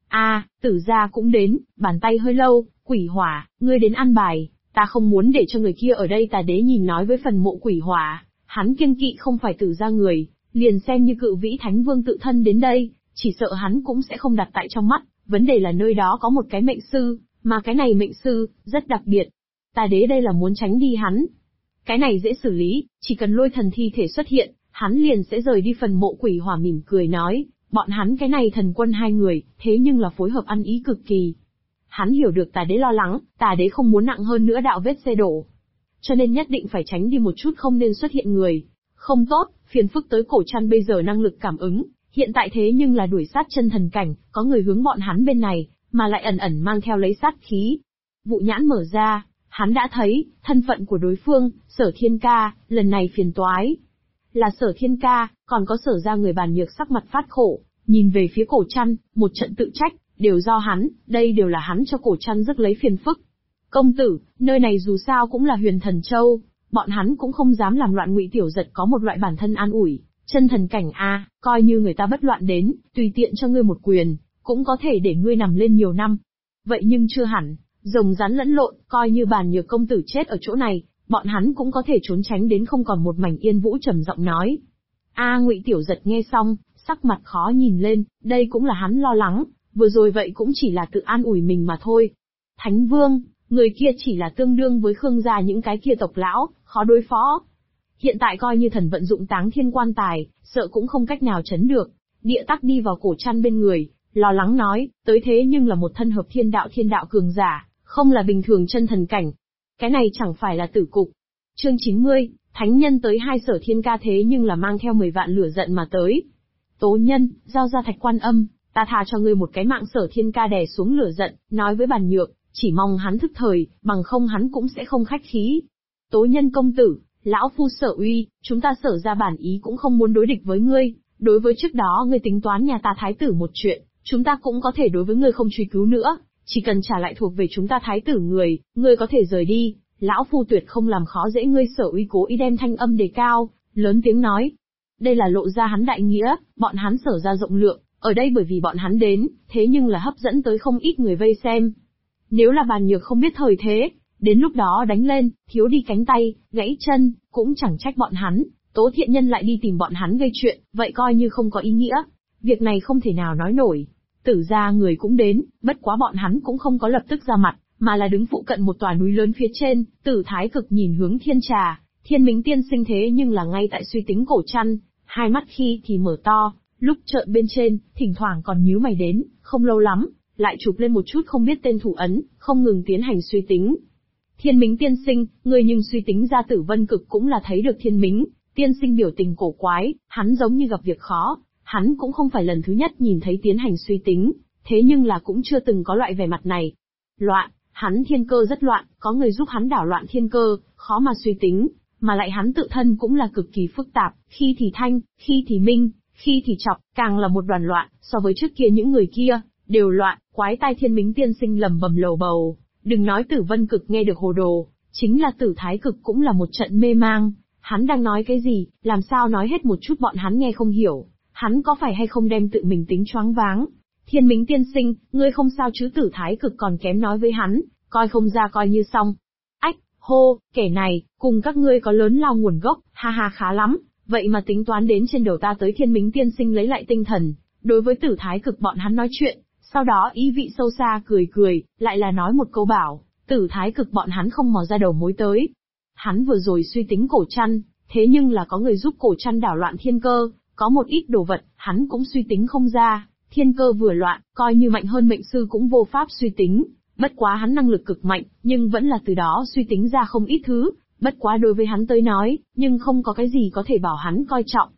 Tử gia cũng đến, bàn tay hơi lâu, Quỷ Hỏa, ngươi đến an bài, ta không muốn để cho người kia ở đây. Tà Đế nhìn nói với phần mộ Quỷ Hỏa, hắn kiêng kỵ không phải Tử gia người, liền xem như Cự Vĩ Thánh Vương tự thân đến đây, chỉ sợ hắn cũng sẽ không đặt tại trong mắt, vấn đề là nơi đó có một cái mệnh sư, mà cái này mệnh sư, rất đặc biệt. Tà Đế đây là muốn tránh đi hắn. Cái này dễ xử lý, chỉ cần Lôi Thần thi thể xuất hiện, hắn liền sẽ rời đi. Phần mộ Quỷ Hỏa mỉm cười nói, bọn hắn cái này thần quân hai người, thế nhưng là phối hợp ăn ý cực kỳ. Hắn hiểu được Tà Đế lo lắng, Tà Đế không muốn nặng hơn nữa đạo vết xe đổ. Cho nên nhất định phải tránh đi một chút, không nên xuất hiện người. Không tốt, phiền phức tới Cổ Trăn bây giờ năng lực cảm ứng, hiện tại thế nhưng là đuổi sát chân thần cảnh, có người hướng bọn hắn bên này, mà lại ẩn ẩn mang theo lấy sát khí. Vụ nhãn mở ra, hắn đã thấy, thân phận của đối phương, Sở Thiên Ca, lần này phiền toái. Là Sở Thiên Ca, còn có Sở ra người bàn nhược sắc mặt phát khổ, nhìn về phía Cổ Trăn, một trận tự trách, đều do hắn, đây đều là hắn cho Cổ Trăn rước lấy phiền phức. Công tử, nơi này dù sao cũng là Huyền Thần Châu, bọn hắn cũng không dám làm loạn. Ngụy Tiểu Giật có một loại bản thân an ủi, chân thần cảnh coi như người ta bất loạn đến, tùy tiện cho ngươi một quyền, cũng có thể để ngươi nằm lên nhiều năm. Vậy nhưng chưa hẳn, rồng rắn lẫn lộn, coi như bàn nhược công tử chết ở chỗ này, bọn hắn cũng có thể trốn tránh đến không còn một mảnh yên vũ. Trầm giọng nói. Ngụy Tiểu Giật nghe xong, sắc mặt khó nhìn lên, đây cũng là hắn lo lắng, vừa rồi vậy cũng chỉ là tự an ủi mình mà thôi. Thánh Vương, người kia chỉ là tương đương với Khương gia những cái kia tộc lão, khó đối phó. Hiện tại coi như thần vận dụng Táng Thiên quan tài, sợ cũng không cách nào chấn được. Địa Tắc đi vào Cổ Trăn bên người, lo lắng nói, tới thế nhưng là một thân hợp thiên đạo cường giả, không là bình thường chân thần cảnh. Cái này chẳng phải là tử cục. Chương 90, Thánh Nhân tới. Hai Sở Thiên Ca thế nhưng là mang theo 10 vạn lửa giận mà tới. Tố Nhân, giao ra Thạch Quan Âm, ta tha cho ngươi một cái mạng. Sở Thiên Ca đè xuống lửa giận, nói với bàn nhược, chỉ mong hắn thức thời, bằng không hắn cũng sẽ không khách khí. Tố Nhân công tử, lão phu Sở Uy, chúng ta Sở ra bản ý cũng không muốn đối địch với ngươi, đối với trước đó ngươi tính toán nhà ta thái tử một chuyện, chúng ta cũng có thể đối với ngươi không truy cứu nữa, chỉ cần trả lại thuộc về chúng ta thái tử người, ngươi có thể rời đi, lão phu tuyệt không làm khó dễ ngươi. Sở Uy cố ý đem thanh âm đề cao, lớn tiếng nói. Đây là lộ ra hắn đại nghĩa, bọn hắn Sở ra rộng lượng, ở đây bởi vì bọn hắn đến, thế nhưng là hấp dẫn tới không ít người vây xem. Nếu là bàn nhược không biết thời thế, đến lúc đó đánh lên, thiếu đi cánh tay, gãy chân, cũng chẳng trách bọn hắn. Tố Thiện Nhân lại đi tìm bọn hắn gây chuyện, vậy coi như không có ý nghĩa. Việc này không thể nào nói nổi. Tử gia người cũng đến, bất quá bọn hắn cũng không có lập tức ra mặt, mà là đứng phụ cận một tòa núi lớn phía trên. Tử Thái Cực nhìn hướng Thiên Trà, Thiên Mính tiên sinh thế nhưng là ngay tại suy tính Cổ Trăn, hai mắt khi thì mở to, lúc trợn bên trên, thỉnh thoảng còn nhíu mày đến, không lâu lắm, lại chụp lên một chút không biết tên thủ ấn, không ngừng tiến hành suy tính. Thiên Mính tiên sinh, người nhưng suy tính ra Tử Vân Cực cũng là thấy được Thiên Mính tiên sinh biểu tình cổ quái, hắn giống như gặp việc khó, hắn cũng không phải lần thứ nhất nhìn thấy tiến hành suy tính, thế nhưng là cũng chưa từng có loại vẻ mặt này. Loạn, hắn thiên cơ rất loạn, có người giúp hắn đảo loạn thiên cơ, khó mà suy tính, mà lại hắn tự thân cũng là cực kỳ phức tạp, khi thì thanh, khi thì minh, khi thì chọc, càng là một đoàn loạn, so với trước kia những người kia, đều loạn. Quái tai. Thiên Mính tiên sinh lầm bầm lầu bầu, đừng nói Tử Vân Cực nghe được hồ đồ, chính là Tử Thái Cực cũng là một trận mê mang, hắn đang nói cái gì, làm sao nói hết một chút bọn hắn nghe không hiểu, hắn có phải hay không đem tự mình tính choáng váng. Thiên Mính tiên sinh, ngươi không sao chứ? Tử Thái Cực còn kém nói với hắn, coi không ra coi như xong. Ách, hô, kẻ này, cùng các ngươi có lớn lao nguồn gốc, ha ha khá lắm, vậy mà tính toán đến trên đầu ta tới. Thiên Mính tiên sinh lấy lại tinh thần, đối với Tử Thái Cực bọn hắn nói chuyện, sau đó ý vị sâu xa cười cười, lại là nói một câu bảo, Tử Thái Cực bọn hắn không mò ra đầu mối tới. Hắn vừa rồi suy tính Cổ Trăn, thế nhưng là có người giúp Cổ Trăn đảo loạn thiên cơ, có một ít đồ vật, hắn cũng suy tính không ra, thiên cơ vừa loạn, coi như mạnh hơn mệnh sư cũng vô pháp suy tính, bất quá hắn năng lực cực mạnh, nhưng vẫn là từ đó suy tính ra không ít thứ, bất quá đối với hắn tới nói, nhưng không có cái gì có thể bảo hắn coi trọng.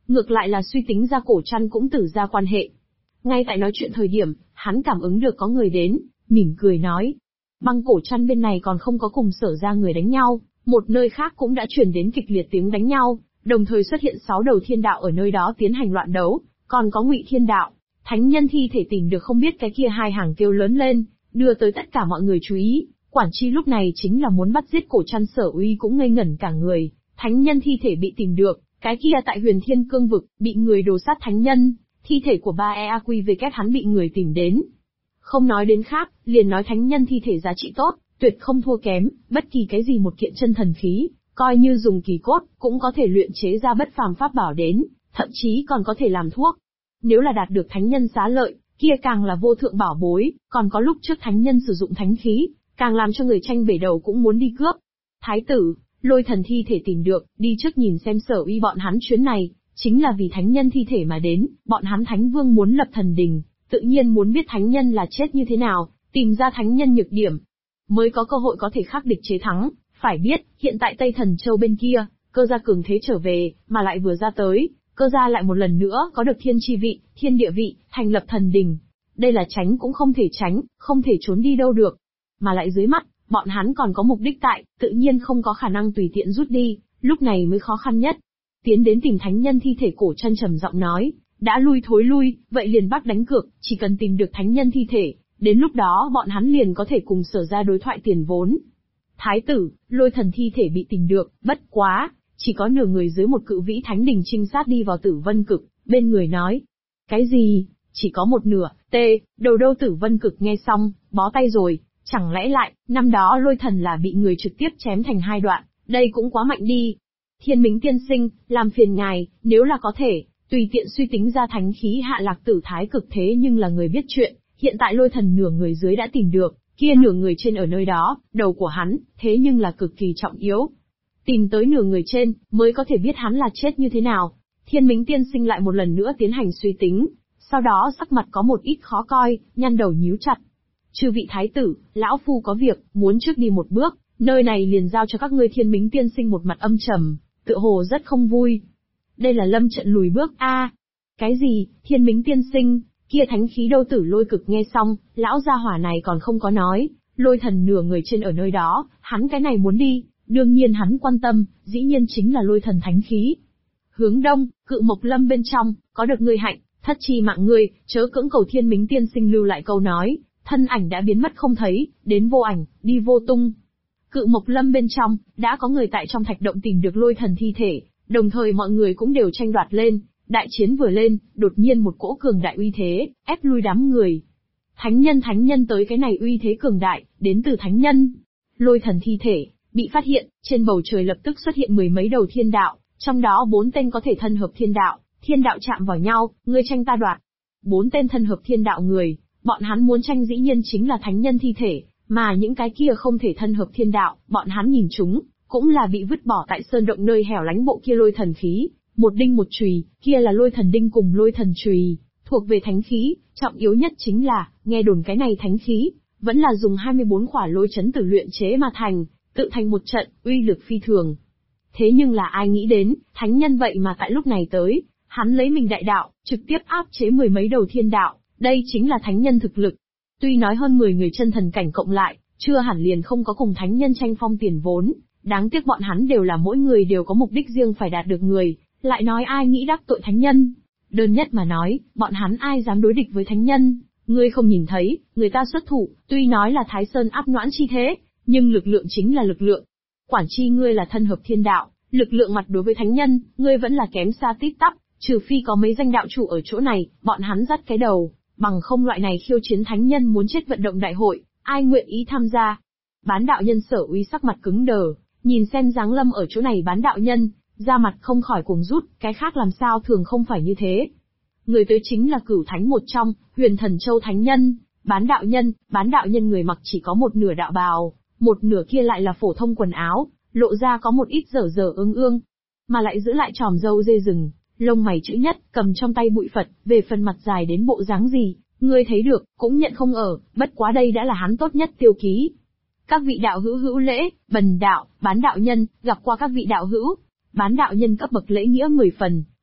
ngược lại là suy tính ra Cổ Trăn cũng tử ra quan hệ. Ngay tại nói chuyện thời điểm, hắn cảm ứng được có người đến, mỉm cười nói. Băng Cổ Trăn bên này còn không có cùng Sở ra người đánh nhau, một nơi khác cũng đã truyền đến kịch liệt tiếng đánh nhau, đồng thời xuất hiện 6 đầu thiên đạo ở nơi đó tiến hành loạn đấu, còn có Ngụy Thiên Đạo. Thánh nhân thi thể tìm được không biết cái kia hai hàng kêu lớn lên, đưa tới tất cả mọi người chú ý. Quản chi lúc này chính là muốn bắt giết Cổ Trăn, Sở Uy cũng ngây ngẩn cả người. Thánh nhân thi thể bị tìm được, cái kia tại Huyền Thiên Cương vực bị người đồ sát thánh nhân, thi thể của 3EAQVK hắn bị người tìm đến. Không nói đến khác, liền nói thánh nhân thi thể giá trị tốt, tuyệt không thua kém bất kỳ cái gì một kiện chân thần khí, coi như dùng kỳ cốt cũng có thể luyện chế ra bất phàm pháp bảo đến, thậm chí còn có thể làm thuốc. Nếu là đạt được thánh nhân xá lợi, kia càng là vô thượng bảo bối, còn có lúc trước thánh nhân sử dụng thánh khí, càng làm cho người tranh bể đầu cũng muốn đi cướp. Thái tử, Lôi Thần thi thể tìm được, đi trước nhìn xem Sở Uy bọn hắn chuyến này, chính là vì thánh nhân thi thể mà đến, bọn hắn Thánh Vương muốn lập thần đình, tự nhiên muốn biết thánh nhân là chết như thế nào, tìm ra thánh nhân nhược điểm, mới có cơ hội có thể khắc địch chế thắng. Phải biết, hiện tại Tây Thần Châu bên kia, Cơ gia cường thế trở về, mà lại vừa ra tới, Cơ gia lại một lần nữa có được thiên chi vị, thiên địa vị, thành lập thần đình. Đây là tránh cũng không thể tránh, không thể trốn đi đâu được. Mà lại dưới mắt, bọn hắn còn có mục đích tại, tự nhiên không có khả năng tùy tiện rút đi, lúc này mới khó khăn nhất. Tiến đến tìm thánh nhân thi thể, Cổ Trăn trầm giọng nói, đã lui thối lui, vậy liền bắt đánh cược, chỉ cần tìm được thánh nhân thi thể, đến lúc đó bọn hắn liền có thể cùng Sở ra đối thoại tiền vốn. Thái tử, Lôi Thần thi thể bị tìm được, bất quá, chỉ có nửa người dưới một cự vĩ thánh đình trinh sát đi vào Tử Vân Cực, bên người nói. Cái gì? Chỉ có một nửa, đầu đâu Tử Vân Cực nghe xong, bó tay rồi, chẳng lẽ lại, năm đó Lôi Thần là bị người trực tiếp chém thành hai đoạn, đây cũng quá mạnh đi. Thiên Mính tiên sinh, làm phiền ngài, nếu là có thể, tùy tiện suy tính ra thánh khí Hạ Lạc Tử Thái Cực thế nhưng là người biết chuyện, hiện tại Lôi Thần nửa người dưới đã tìm được, kia nửa người trên ở nơi đó, đầu của hắn, thế nhưng là cực kỳ trọng yếu. Tìm tới nửa người trên, mới có thể biết hắn là chết như thế nào. Thiên Mính tiên sinh lại một lần nữa tiến hành suy tính, sau đó sắc mặt có một ít khó coi, nhăn đầu nhíu chặt. Chư vị thái tử, lão phu có việc, muốn trước đi một bước, nơi này liền giao cho các ngươi. Thiên Mính tiên sinh một mặt âm trầm, tựa hồ rất không vui. Đây là lâm trận lùi bước a? Cái gì, Thiên Mính tiên sinh, kia thánh khí đâu? Tử Lôi Cực nghe xong, lão gia hỏa này còn không có nói, Lôi Thần nửa người trên ở nơi đó, hắn cái này muốn đi, đương nhiên hắn quan tâm, dĩ nhiên chính là Lôi Thần thánh khí. Hướng đông, Cự Mộc Lâm bên trong, có được ngươi hạnh, thất chi mạng ngươi, chớ cưỡng cầu. Thiên Mính tiên sinh lưu lại câu nói, thân ảnh đã biến mất không thấy, đến vô ảnh, đi vô tung. Cự Mộc Lâm bên trong, đã có người tại trong thạch động tìm được Lôi Thần thi thể, đồng thời mọi người cũng đều tranh đoạt lên. Đại chiến vừa lên, đột nhiên một cỗ cường đại uy thế, ép lui đám người. Thánh nhân tới, cái này uy thế cường đại, đến từ thánh nhân. Lôi Thần thi thể, bị phát hiện, trên bầu trời lập tức xuất hiện mười mấy đầu thiên đạo, trong đó 4 tên có thể thân hợp thiên đạo chạm vào nhau, ngươi tranh ta đoạt. 4 tên thân hợp thiên đạo người, bọn hắn muốn tranh dĩ nhiên chính là thánh nhân thi thể, mà những cái kia không thể thân hợp thiên đạo, bọn hắn nhìn chúng, cũng là bị vứt bỏ tại sơn động nơi hẻo lánh bộ kia Lôi Thần khí. Một đinh một chùy, kia là Lôi Thần đinh cùng Lôi Thần chùy, thuộc về thánh khí, trọng yếu nhất chính là, nghe đồn cái này thánh khí, vẫn là dùng 24 khỏa lôi chấn tử luyện chế mà thành, tự thành một trận, uy lực phi thường. Thế nhưng là ai nghĩ đến, thánh nhân vậy mà tại lúc này tới, hắn lấy mình đại đạo, trực tiếp áp chế mười mấy đầu thiên đạo, đây chính là thánh nhân thực lực. Tuy nói hơn 10 người chân thần cảnh cộng lại, chưa hẳn liền không có cùng thánh nhân tranh phong tiền vốn, đáng tiếc bọn hắn đều là mỗi người đều có mục đích riêng phải đạt được người. Lại nói ai nghĩ đắc tội thánh nhân? Đơn nhất mà nói, bọn hắn ai dám đối địch với thánh nhân? Ngươi không nhìn thấy, người ta xuất thủ, tuy nói là Thái Sơn áp noãn chi thế, nhưng lực lượng chính là lực lượng. Quản chi ngươi là thân hợp thiên đạo, lực lượng mặt đối với thánh nhân, ngươi vẫn là kém xa tít tắp, trừ phi có mấy danh đạo chủ ở chỗ này, bọn hắn dắt cái đầu, bằng không loại này khiêu chiến thánh nhân muốn chết vận động đại hội, ai nguyện ý tham gia? Bán đạo nhân Sở Uy sắc mặt cứng đờ, nhìn xem giáng lâm ở chỗ này bán đạo nhân, da mặt không khỏi cuồng rút, cái khác làm sao thường không phải như thế. Người tới chính là Cửu Thánh một trong, Huyền Thần Châu thánh nhân, bán đạo nhân người mặc chỉ có một nửa đạo bào, một nửa kia lại là phổ thông quần áo, lộ ra có một ít dở dở ương ương, mà lại giữ lại tròm râu dê rừng, lông mày chữ nhất, cầm trong tay bụi Phật, về phần mặt dài đến bộ dáng gì, ngươi thấy được, cũng nhận không ở, bất quá đây đã là hắn tốt nhất tiêu ký. Các vị đạo hữu hữu lễ, bần đạo, bán đạo nhân, gặp qua các vị đạo hữu. Bán đạo nhân cấp bậc lễ nghĩa 10 phần,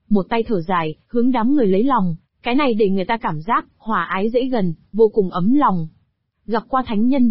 một tay thở dài, hướng đám người lấy lòng, cái này để người ta cảm giác hòa ái dễ gần, vô cùng ấm lòng. Gặp qua thánh nhân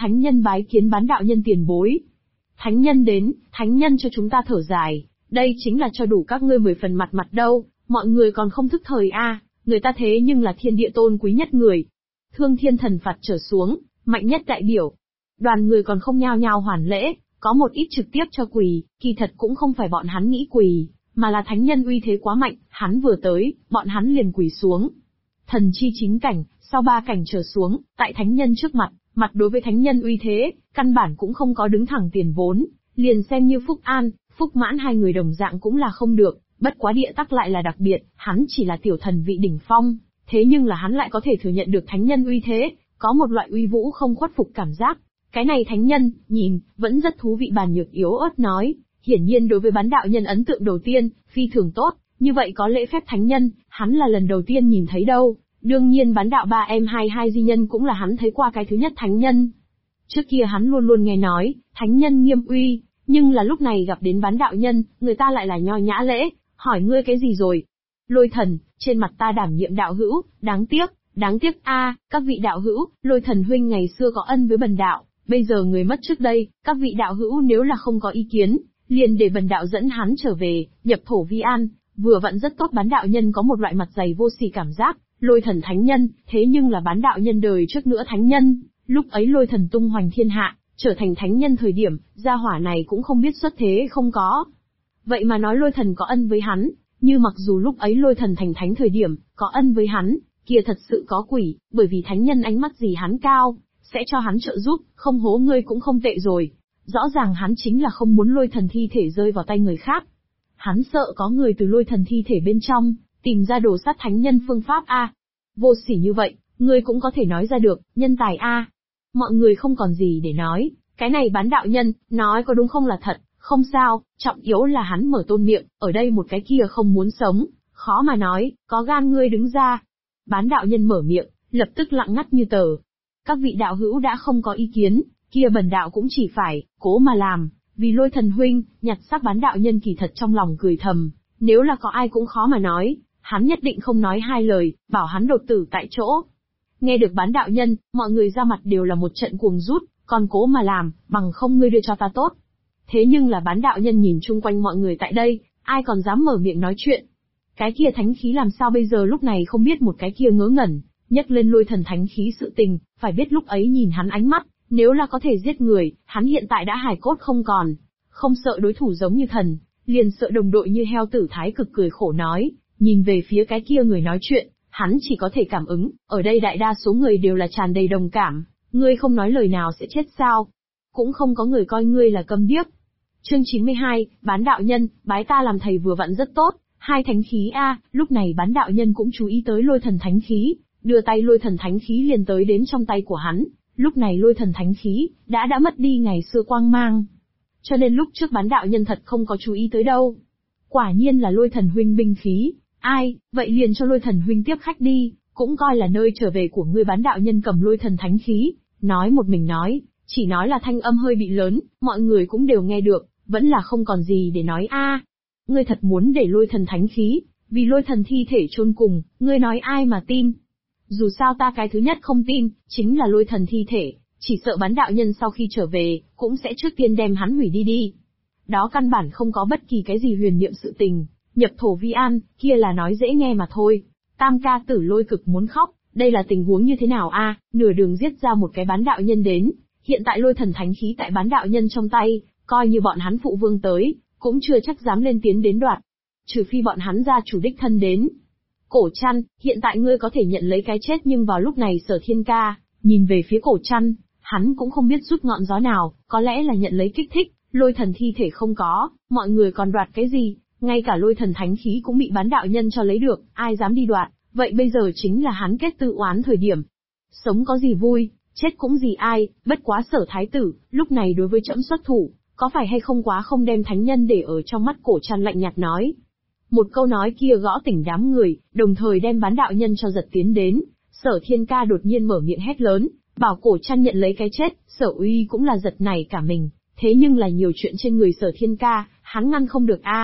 bái kiến bán đạo nhân tiền bối. Thánh nhân đến, thánh nhân cho chúng ta thở dài, đây chính là cho đủ các ngươi 10 phần mặt đâu, mọi người còn không thức thời a, người ta thế nhưng là thiên địa tôn quý nhất người. Thương thiên thần phạt trở xuống, mạnh nhất đại biểu. Đoàn người còn không nhao nhao hoàn lễ, có một ít trực tiếp cho quỳ, kỳ thật cũng không phải bọn hắn nghĩ quỳ, mà là thánh nhân uy thế quá mạnh, hắn vừa tới, bọn hắn liền quỳ xuống. Thần chi chính cảnh, sau 3 cảnh trở xuống, tại thánh nhân trước mặt, mặt đối với thánh nhân uy thế, căn bản cũng không có đứng thẳng tiền vốn, liền xem như Phúc An, Phúc Mãn hai người đồng dạng cũng là không được, bất quá Địa Tắc lại là đặc biệt, hắn chỉ là tiểu thần vị đỉnh phong, thế nhưng là hắn lại có thể thừa nhận được thánh nhân uy thế, có một loại uy vũ không khuất phục cảm giác. Cái này thánh nhân, nhìn, vẫn rất thú vị. Bàn Nhược yếu ớt nói, hiển nhiên đối với bán đạo nhân ấn tượng đầu tiên, phi thường tốt, như vậy có lễ phép thánh nhân, hắn là lần đầu tiên nhìn thấy đâu. Đương nhiên bán đạo ba em hai di nhân cũng là hắn thấy qua cái thứ nhất thánh nhân. Trước kia hắn luôn luôn nghe nói, thánh nhân nghiêm uy, nhưng là lúc này gặp đến bán đạo nhân, người ta lại là nho nhã lễ, hỏi ngươi cái gì rồi? Lôi thần, trên mặt ta đảm nhiệm đạo hữu, đáng tiếc a, các vị đạo hữu, Lôi thần huynh ngày xưa có ân với bần đạo, bây giờ người mất trước đây, các vị đạo hữu nếu là không có ý kiến, liền để bần đạo dẫn hắn trở về, nhập thổ vi an, vừa vặn rất tốt. Bán đạo nhân có một loại mặt dày vô sỉ cảm giác. Lôi thần thánh nhân, thế nhưng là bán đạo nhân đời trước nữa thánh nhân, lúc ấy lôi thần tung hoành thiên hạ, trở thành thánh nhân thời điểm, gia hỏa này cũng không biết xuất thế không có. Vậy mà nói lôi thần có ân với hắn, như mặc dù lúc ấy lôi thần thành thánh thời điểm, có ân với hắn, kia thật sự có quỷ, bởi vì thánh nhân ánh mắt gì hắn cao, sẽ cho hắn trợ giúp, không hố ngươi cũng không tệ rồi. Rõ ràng hắn chính là không muốn lôi thần thi thể rơi vào tay người khác. Hắn sợ có người từ lôi thần thi thể bên trong, tìm ra đồ sát thánh nhân phương pháp a. Vô sỉ như vậy, ngươi cũng có thể nói ra được, nhân tài a. Mọi người không còn gì để nói, cái này bán đạo nhân, nói có đúng không là thật, không sao, trọng yếu là hắn mở tôn miệng, ở đây một cái kia không muốn sống, khó mà nói, có gan ngươi đứng ra. Bán đạo nhân mở miệng, lập tức lặng ngắt như tờ. Các vị đạo hữu đã không có ý kiến, kia bần đạo cũng chỉ phải, cố mà làm, vì lôi thần huynh, nhặt xác. Bán đạo nhân kỳ thật trong lòng cười thầm, nếu là có ai cũng khó mà nói, hắn nhất định không nói hai lời, bảo hắn đột tử tại chỗ. Nghe được bán đạo nhân, mọi người ra mặt đều là một trận cuồng rút, còn cố mà làm, bằng không ngươi đưa cho ta tốt. Thế nhưng là bán đạo nhân nhìn chung quanh mọi người tại đây, ai còn dám mở miệng nói chuyện. Cái kia thánh khí làm sao bây giờ lúc này không biết một cái kia ngớ ngẩn, nhấc lên lôi thần thánh khí sự tình, phải biết lúc ấy nhìn hắn ánh mắt, nếu là có thể giết người, hắn hiện tại đã hài cốt không còn, không sợ đối thủ giống như thần, liền sợ đồng đội như heo. Tử Thái Cực cười khổ nói, nhìn về phía cái kia người nói chuyện, hắn chỉ có thể cảm ứng, ở đây đại đa số người đều là tràn đầy đồng cảm, ngươi không nói lời nào sẽ chết sao? Cũng không có người coi ngươi là câm điếc. Chương 92, bán đạo nhân, bái ta làm thầy vừa vặn rất tốt, hai thánh khí a. Lúc này bán đạo nhân cũng chú ý tới lôi thần thánh khí, đưa tay lôi thần thánh khí liền tới đến trong tay của hắn. Lúc này lôi thần thánh khí đã mất đi ngày xưa quang mang, cho nên lúc trước bán đạo nhân thật không có chú ý tới đâu. Quả nhiên là lôi thần huynh binh khí, ai, vậy liền cho lôi thần huynh tiếp khách đi, cũng coi là nơi trở về của ngươi. Bán đạo nhân cầm lôi thần thánh khí, nói một mình nói, chỉ nói là thanh âm hơi bị lớn, mọi người cũng đều nghe được, vẫn là không còn gì để nói a. Ngươi thật muốn để lôi thần thánh khí, vì lôi thần thi thể chôn cùng, ngươi nói ai mà tin? Dù sao ta cái thứ nhất không tin, chính là lôi thần thi thể, chỉ sợ bán đạo nhân sau khi trở về, cũng sẽ trước tiên đem hắn hủy đi. Đó căn bản không có bất kỳ cái gì huyền niệm sự tình, nhập thổ vi an, kia là nói dễ nghe mà thôi. Tam ca tử Lôi Cực muốn khóc, đây là tình huống như thế nào a? Nửa đường giết ra một cái bán đạo nhân đến, hiện tại lôi thần thánh khí tại bán đạo nhân trong tay, coi như bọn hắn phụ vương tới, cũng chưa chắc dám lên tiến đến đoạt. Trừ phi bọn hắn gia chủ đích thân đến. Cổ Trăn, hiện tại ngươi có thể nhận lấy cái chết, nhưng vào lúc này Sở Thiên Ca nhìn về phía Cổ Trăn, hắn cũng không biết rút ngọn gió nào, có lẽ là nhận lấy kích thích, lôi thần thi thể không có, mọi người còn đoạt cái gì, ngay cả lôi thần thánh khí cũng bị bán đạo nhân cho lấy được, ai dám đi đoạt, vậy bây giờ chính là hắn kết tự oán thời điểm. Sống có gì vui, chết cũng gì ai, bất quá Sở thái tử, lúc này đối với trẫm xuất thủ, có phải hay không quá không đem thánh nhân để ở trong mắt? Cổ Trăn lạnh nhạt nói. Một câu nói kia gõ tỉnh đám người, đồng thời đem bán đạo nhân cho giật tiến đến. Sở Thiên Ca đột nhiên mở miệng hét lớn, bảo Cổ Trăn nhận lấy cái chết. Sở Uy cũng là giật nảy cả mình, thế nhưng là nhiều chuyện trên người Sở Thiên Ca, hắn ngăn không được a.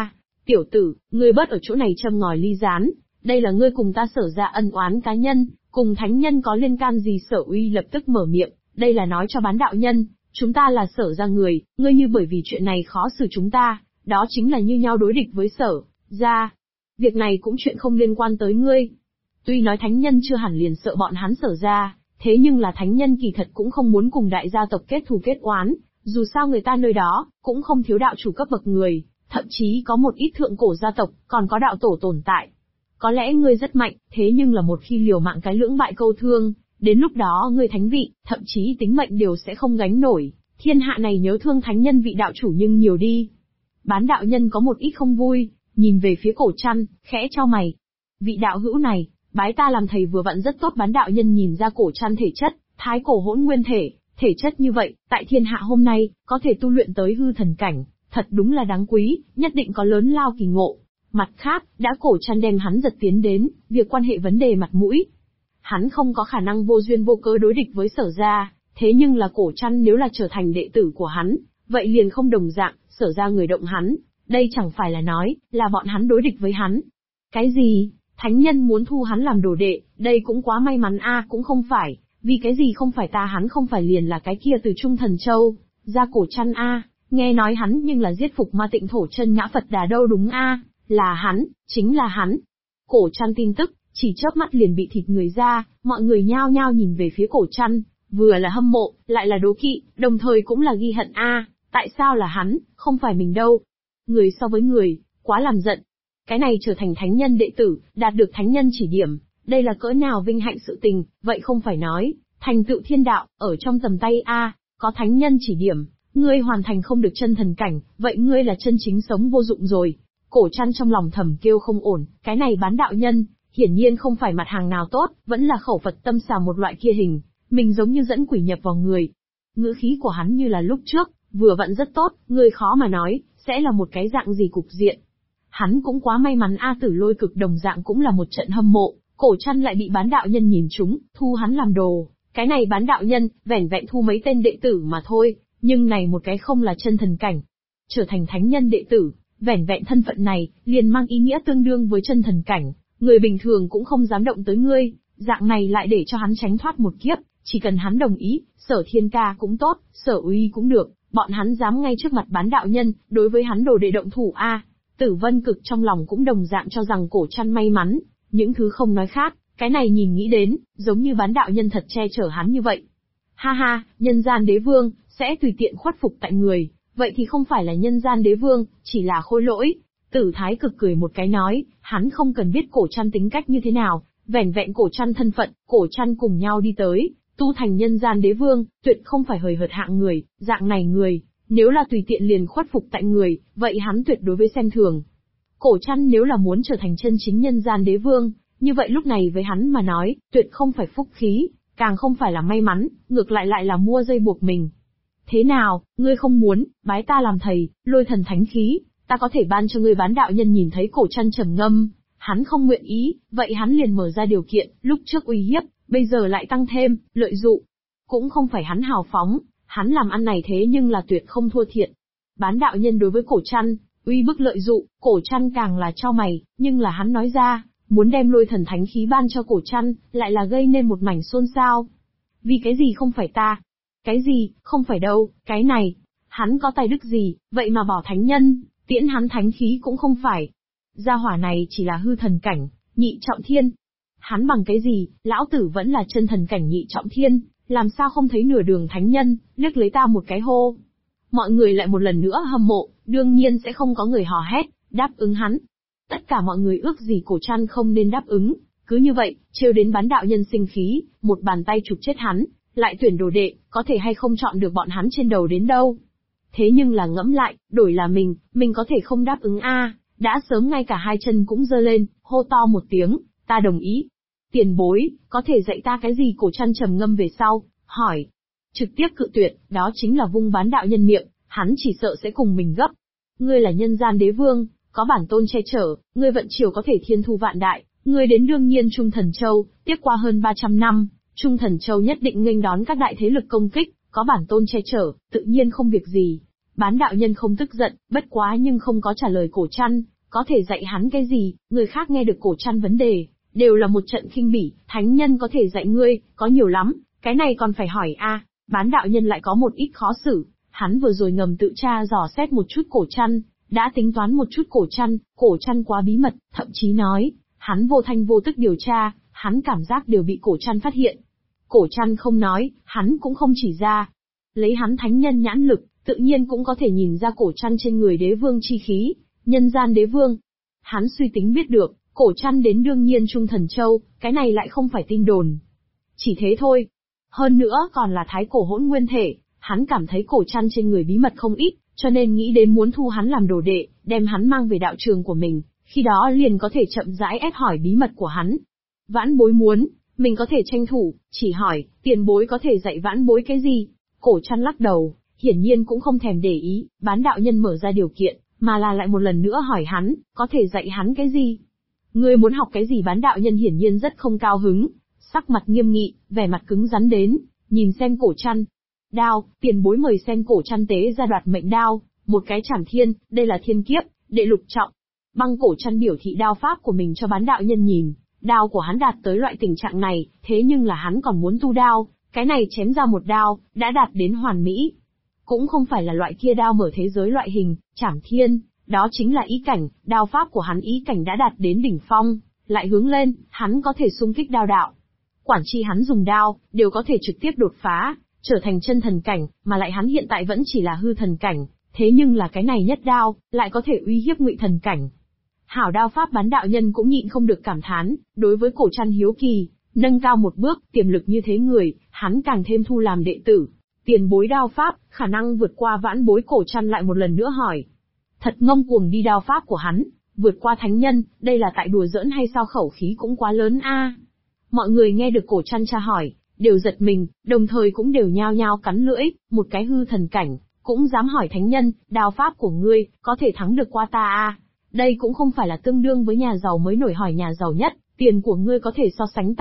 Tiểu tử, ngươi bớt ở chỗ này châm ngòi ly gián, đây là ngươi cùng ta Sở ra ân oán cá nhân, cùng thánh nhân có liên can gì? Sở Uy lập tức mở miệng, đây là nói cho bán đạo nhân, chúng ta là Sở ra người, ngươi như bởi vì chuyện này khó xử chúng ta, đó chính là như nhau đối địch với Sở ra. Việc này cũng chuyện không liên quan tới ngươi. Tuy nói thánh nhân chưa hẳn liền sợ bọn hắn Sở ra, thế nhưng là thánh nhân kỳ thật cũng không muốn cùng đại gia tộc kết thù kết oán, dù sao người ta nơi đó cũng không thiếu đạo chủ cấp bậc người, thậm chí có một ít thượng cổ gia tộc, còn có đạo tổ tồn tại. Có lẽ ngươi rất mạnh, thế nhưng là một khi liều mạng cái lưỡng bại câu thương, đến lúc đó ngươi thánh vị, thậm chí tính mệnh đều sẽ không gánh nổi, thiên hạ này nhớ thương thánh nhân vị đạo chủ nhưng nhiều đi. Bán đạo nhân có một ít không vui, nhìn về phía Cổ Trăn, khẽ chau mày. Vị đạo hữu này, bái ta làm thầy vừa vặn rất tốt. Bán đạo nhân nhìn ra Cổ Trăn thể chất, thái cổ hỗn nguyên thể chất như vậy, tại thiên hạ hôm nay, có thể tu luyện tới hư thần cảnh, thật đúng là đáng quý, nhất định có lớn lao kỳ ngộ. Mặt khác, đã Cổ Trăn đem hắn giật tiến đến, việc quan hệ vấn đề mặt mũi. Hắn không có khả năng vô duyên vô cớ đối địch với Sở ra, thế nhưng là Cổ Trăn nếu là trở thành đệ tử của hắn, vậy liền không đồng dạng, Sở ra người động hắn, đây chẳng phải là nói, là bọn hắn đối địch với hắn. Cái gì? Thánh nhân muốn thu hắn làm đồ đệ, đây cũng quá may mắn cũng không phải, vì cái gì không phải ta? Hắn không phải liền là cái kia từ Trung Thần Châu ra Cổ Trăn nghe nói hắn nhưng là giết phục ma tịnh thổ chân ngã Phật Đà đâu đúng là hắn, chính là hắn. Cổ Trăn tin tức, chỉ chớp mắt liền bị thịt người ra, mọi người nhao nhao nhìn về phía Cổ Trăn, vừa là hâm mộ, lại là đố kỵ, đồng thời cũng là ghi hận tại sao là hắn, không phải mình đâu. Người so với người, quá làm giận. Cái này trở thành thánh nhân đệ tử, đạt được thánh nhân chỉ điểm, đây là cỡ nào vinh hạnh sự tình, vậy không phải nói, thành tựu thiên đạo, ở trong tầm tay có thánh nhân chỉ điểm, ngươi hoàn thành không được chân thần cảnh, vậy ngươi là chân chính sống vô dụng rồi. Cổ Trăn trong lòng thầm kêu không ổn, cái này bán đạo nhân, hiển nhiên không phải mặt hàng nào tốt, vẫn là khẩu Phật tâm xà một loại kia hình, mình giống như dẫn quỷ nhập vào người. Ngữ khí của hắn như là lúc trước, vừa vặn rất tốt, ngươi khó mà nói, sẽ là một cái dạng gì cục diện. Hắn cũng quá may mắn Tử Lôi Cực đồng dạng cũng là một trận hâm mộ, Cổ Trăn lại bị bán đạo nhân nhìn trúng, thu hắn làm đồ. Cái này bán đạo nhân, vẻn vẹn thu mấy tên đệ tử mà thôi, nhưng này một cái không là chân thần cảnh. Trở thành thánh nhân đệ tử, vẻn vẹn thân phận này, liền mang ý nghĩa tương đương với chân thần cảnh, người bình thường cũng không dám động tới ngươi, dạng này lại để cho hắn tránh thoát một kiếp, chỉ cần hắn đồng ý, Sở Thiên Ca cũng tốt, Sở Uy cũng được, bọn hắn dám ngay trước mặt bán đạo nhân, đối với hắn đồ đệ động thủ Tử Vân Cực trong lòng cũng đồng dạng cho rằng Cổ Trăn may mắn, những thứ không nói khác, cái này nhìn nghĩ đến, giống như bán đạo nhân thật che chở hắn như vậy. Ha ha, nhân gian đế vương, sẽ tùy tiện khuất phục tại người, vậy thì không phải là nhân gian đế vương, chỉ là khôi lỗi. Tử Thái Cực cười một cái nói, hắn không cần biết Cổ Trăn tính cách như thế nào, vẻn vẹn Cổ Trăn thân phận, Cổ Trăn cùng nhau đi tới, tu thành nhân gian đế vương, tuyệt không phải hời hợt hạng người, dạng này người, nếu là tùy tiện liền khuất phục tại người, vậy hắn tuyệt đối với xem thường. Cổ Trăn nếu là muốn trở thành chân chính nhân gian đế vương, như vậy lúc này với hắn mà nói, tuyệt không phải phúc khí, càng không phải là may mắn, ngược lại lại là mua dây buộc mình. Thế nào, ngươi không muốn, bái ta làm thầy, lôi thần thánh khí, ta có thể ban cho ngươi. Bán đạo nhân nhìn thấy Cổ Trăn trầm ngâm, hắn không nguyện ý, vậy hắn liền mở ra điều kiện, lúc trước uy hiếp, bây giờ lại tăng thêm, lợi dụng. Cũng không phải hắn hào phóng, hắn làm ăn này thế nhưng là tuyệt không thua thiệt. Bán đạo nhân đối với Cổ Trăn, uy bức lợi dụng, Cổ Trăn càng là chau mày, nhưng là hắn nói ra, muốn đem lôi thần thánh khí ban cho Cổ Trăn, lại là gây nên một mảnh xôn xao. Vì cái gì không phải ta? Cái gì, không phải đâu, cái này, hắn có tài đức gì, vậy mà bỏ thánh nhân, tiễn hắn thánh khí cũng không phải. Gia hỏa này chỉ là hư thần cảnh, nhị trọng thiên. Hắn bằng cái gì, lão tử vẫn là chân thần cảnh nhị trọng thiên, làm sao không thấy nửa đường thánh nhân, liếc lấy ta một cái hô. Mọi người lại một lần nữa hâm mộ, đương nhiên sẽ không có người hò hét, đáp ứng hắn. Tất cả mọi người ước gì Cổ Trăn không nên đáp ứng, cứ như vậy, trêu đến bán đạo nhân sinh khí, một bàn tay chụp chết hắn, lại tuyển đồ đệ, có thể hay không chọn được bọn hắn trên đầu đến đâu. Thế nhưng là ngẫm lại, đổi là mình có thể không đáp ứng đã sớm ngay cả hai chân cũng giơ lên, hô to một tiếng, ta đồng ý. Tiền bối, có thể dạy ta cái gì? Cổ Trăn trầm ngâm về sau, hỏi. Trực tiếp cự tuyệt, đó chính là vung bán đạo nhân miệng, hắn chỉ sợ sẽ cùng mình gấp. Ngươi là nhân gian đế vương, có bản tôn che chở, ngươi vận chiều có thể thiên thu vạn đại, ngươi đến đương nhiên Trung Thần Châu, tiếp qua hơn 300 năm, Trung Thần Châu nhất định nghênh đón các đại thế lực công kích, có bản tôn che chở, tự nhiên không việc gì. Bán đạo nhân không tức giận, bất quá nhưng không có trả lời Cổ Trăn, Có thể dạy hắn cái gì? Người khác nghe được Cổ Trăn vấn đề, đều là một trận khinh bỉ, thánh nhân có thể dạy ngươi, có nhiều lắm, cái này còn phải hỏi a. Bán đạo nhân lại có một ít khó xử, hắn vừa rồi ngầm tự tra dò xét một chút Cổ Trăn, đã tính toán một chút Cổ Trăn quá bí mật, thậm chí nói, hắn vô thanh vô tức điều tra, hắn cảm giác đều bị Cổ Trăn phát hiện. Cổ Trăn không nói, hắn cũng không chỉ ra. Lấy hắn thánh nhân nhãn lực, tự nhiên cũng có thể nhìn ra Cổ Trăn trên người đế vương chi khí, nhân gian đế vương. Hắn suy tính biết được, Cổ Trăn đến đương nhiên Trung Thần Châu, cái này lại không phải tin đồn. Chỉ thế thôi. Hơn nữa còn là thái cổ hỗn nguyên thể, hắn cảm thấy Cổ Trăn trên người bí mật không ít, cho nên nghĩ đến muốn thu hắn làm đồ đệ, đem hắn mang về đạo trường của mình, khi đó liền có thể chậm rãi ép hỏi bí mật của hắn. Vãn bối muốn, mình có thể tranh thủ, chỉ hỏi, tiền bối có thể dạy vãn bối cái gì? Cổ Trăn lắc đầu, hiển nhiên cũng không thèm để ý, bán đạo nhân mở ra điều kiện, mà là lại một lần nữa hỏi hắn, có thể dạy hắn cái gì? Ngươi muốn học cái gì? Bán đạo nhân hiển nhiên rất không cao hứng, sắc mặt nghiêm nghị, vẻ mặt cứng rắn đến, nhìn xem Cổ Trăn. Đao, tiền bối mời xem. Cổ Trăn tế ra đoạt mệnh đao, một cái chảm thiên, đây là thiên kiếp, đệ lục trọng. Băng Cổ Trăn biểu thị đao pháp của mình cho bán đạo nhân nhìn, đao của hắn đạt tới loại tình trạng này, thế nhưng là hắn còn muốn tu đao, cái này chém ra một đao, đã đạt đến hoàn mỹ. Cũng không phải là loại kia đao mở thế giới loại hình, chảm thiên, đó chính là ý cảnh, đao pháp của hắn ý cảnh đã đạt đến đỉnh phong, lại hướng lên, hắn có thể xung kích đao đạo. Quản chi hắn dùng đao, đều có thể trực tiếp đột phá, trở thành chân thần cảnh, mà lại hắn hiện tại vẫn chỉ là hư thần cảnh, thế nhưng là cái này nhất đao, lại có thể uy hiếp ngụy thần cảnh. Hảo đao pháp. Bán đạo nhân cũng nhịn không được cảm thán, đối với Cổ Trăn hiếu kỳ, nâng cao một bước, tiềm lực như thế người, hắn càng thêm thu làm đệ tử. Tiền bối đao pháp, khả năng vượt qua vãn bối. Cổ Trăn lại một lần nữa hỏi. Thật ngông cuồng đi, đao pháp của hắn, vượt qua thánh nhân, đây là tại đùa giỡn hay sao? Khẩu khí cũng quá lớn a. Mọi người nghe được Cổ Trăn tra hỏi, đều giật mình, đồng thời cũng đều nhao nhao cắn lưỡi, một cái hư thần cảnh, cũng dám hỏi thánh nhân, đao pháp của ngươi, có thể thắng được qua ta a? Đây cũng không phải là tương đương với nhà giàu mới nổi hỏi nhà giàu nhất, tiền của ngươi có thể so sánh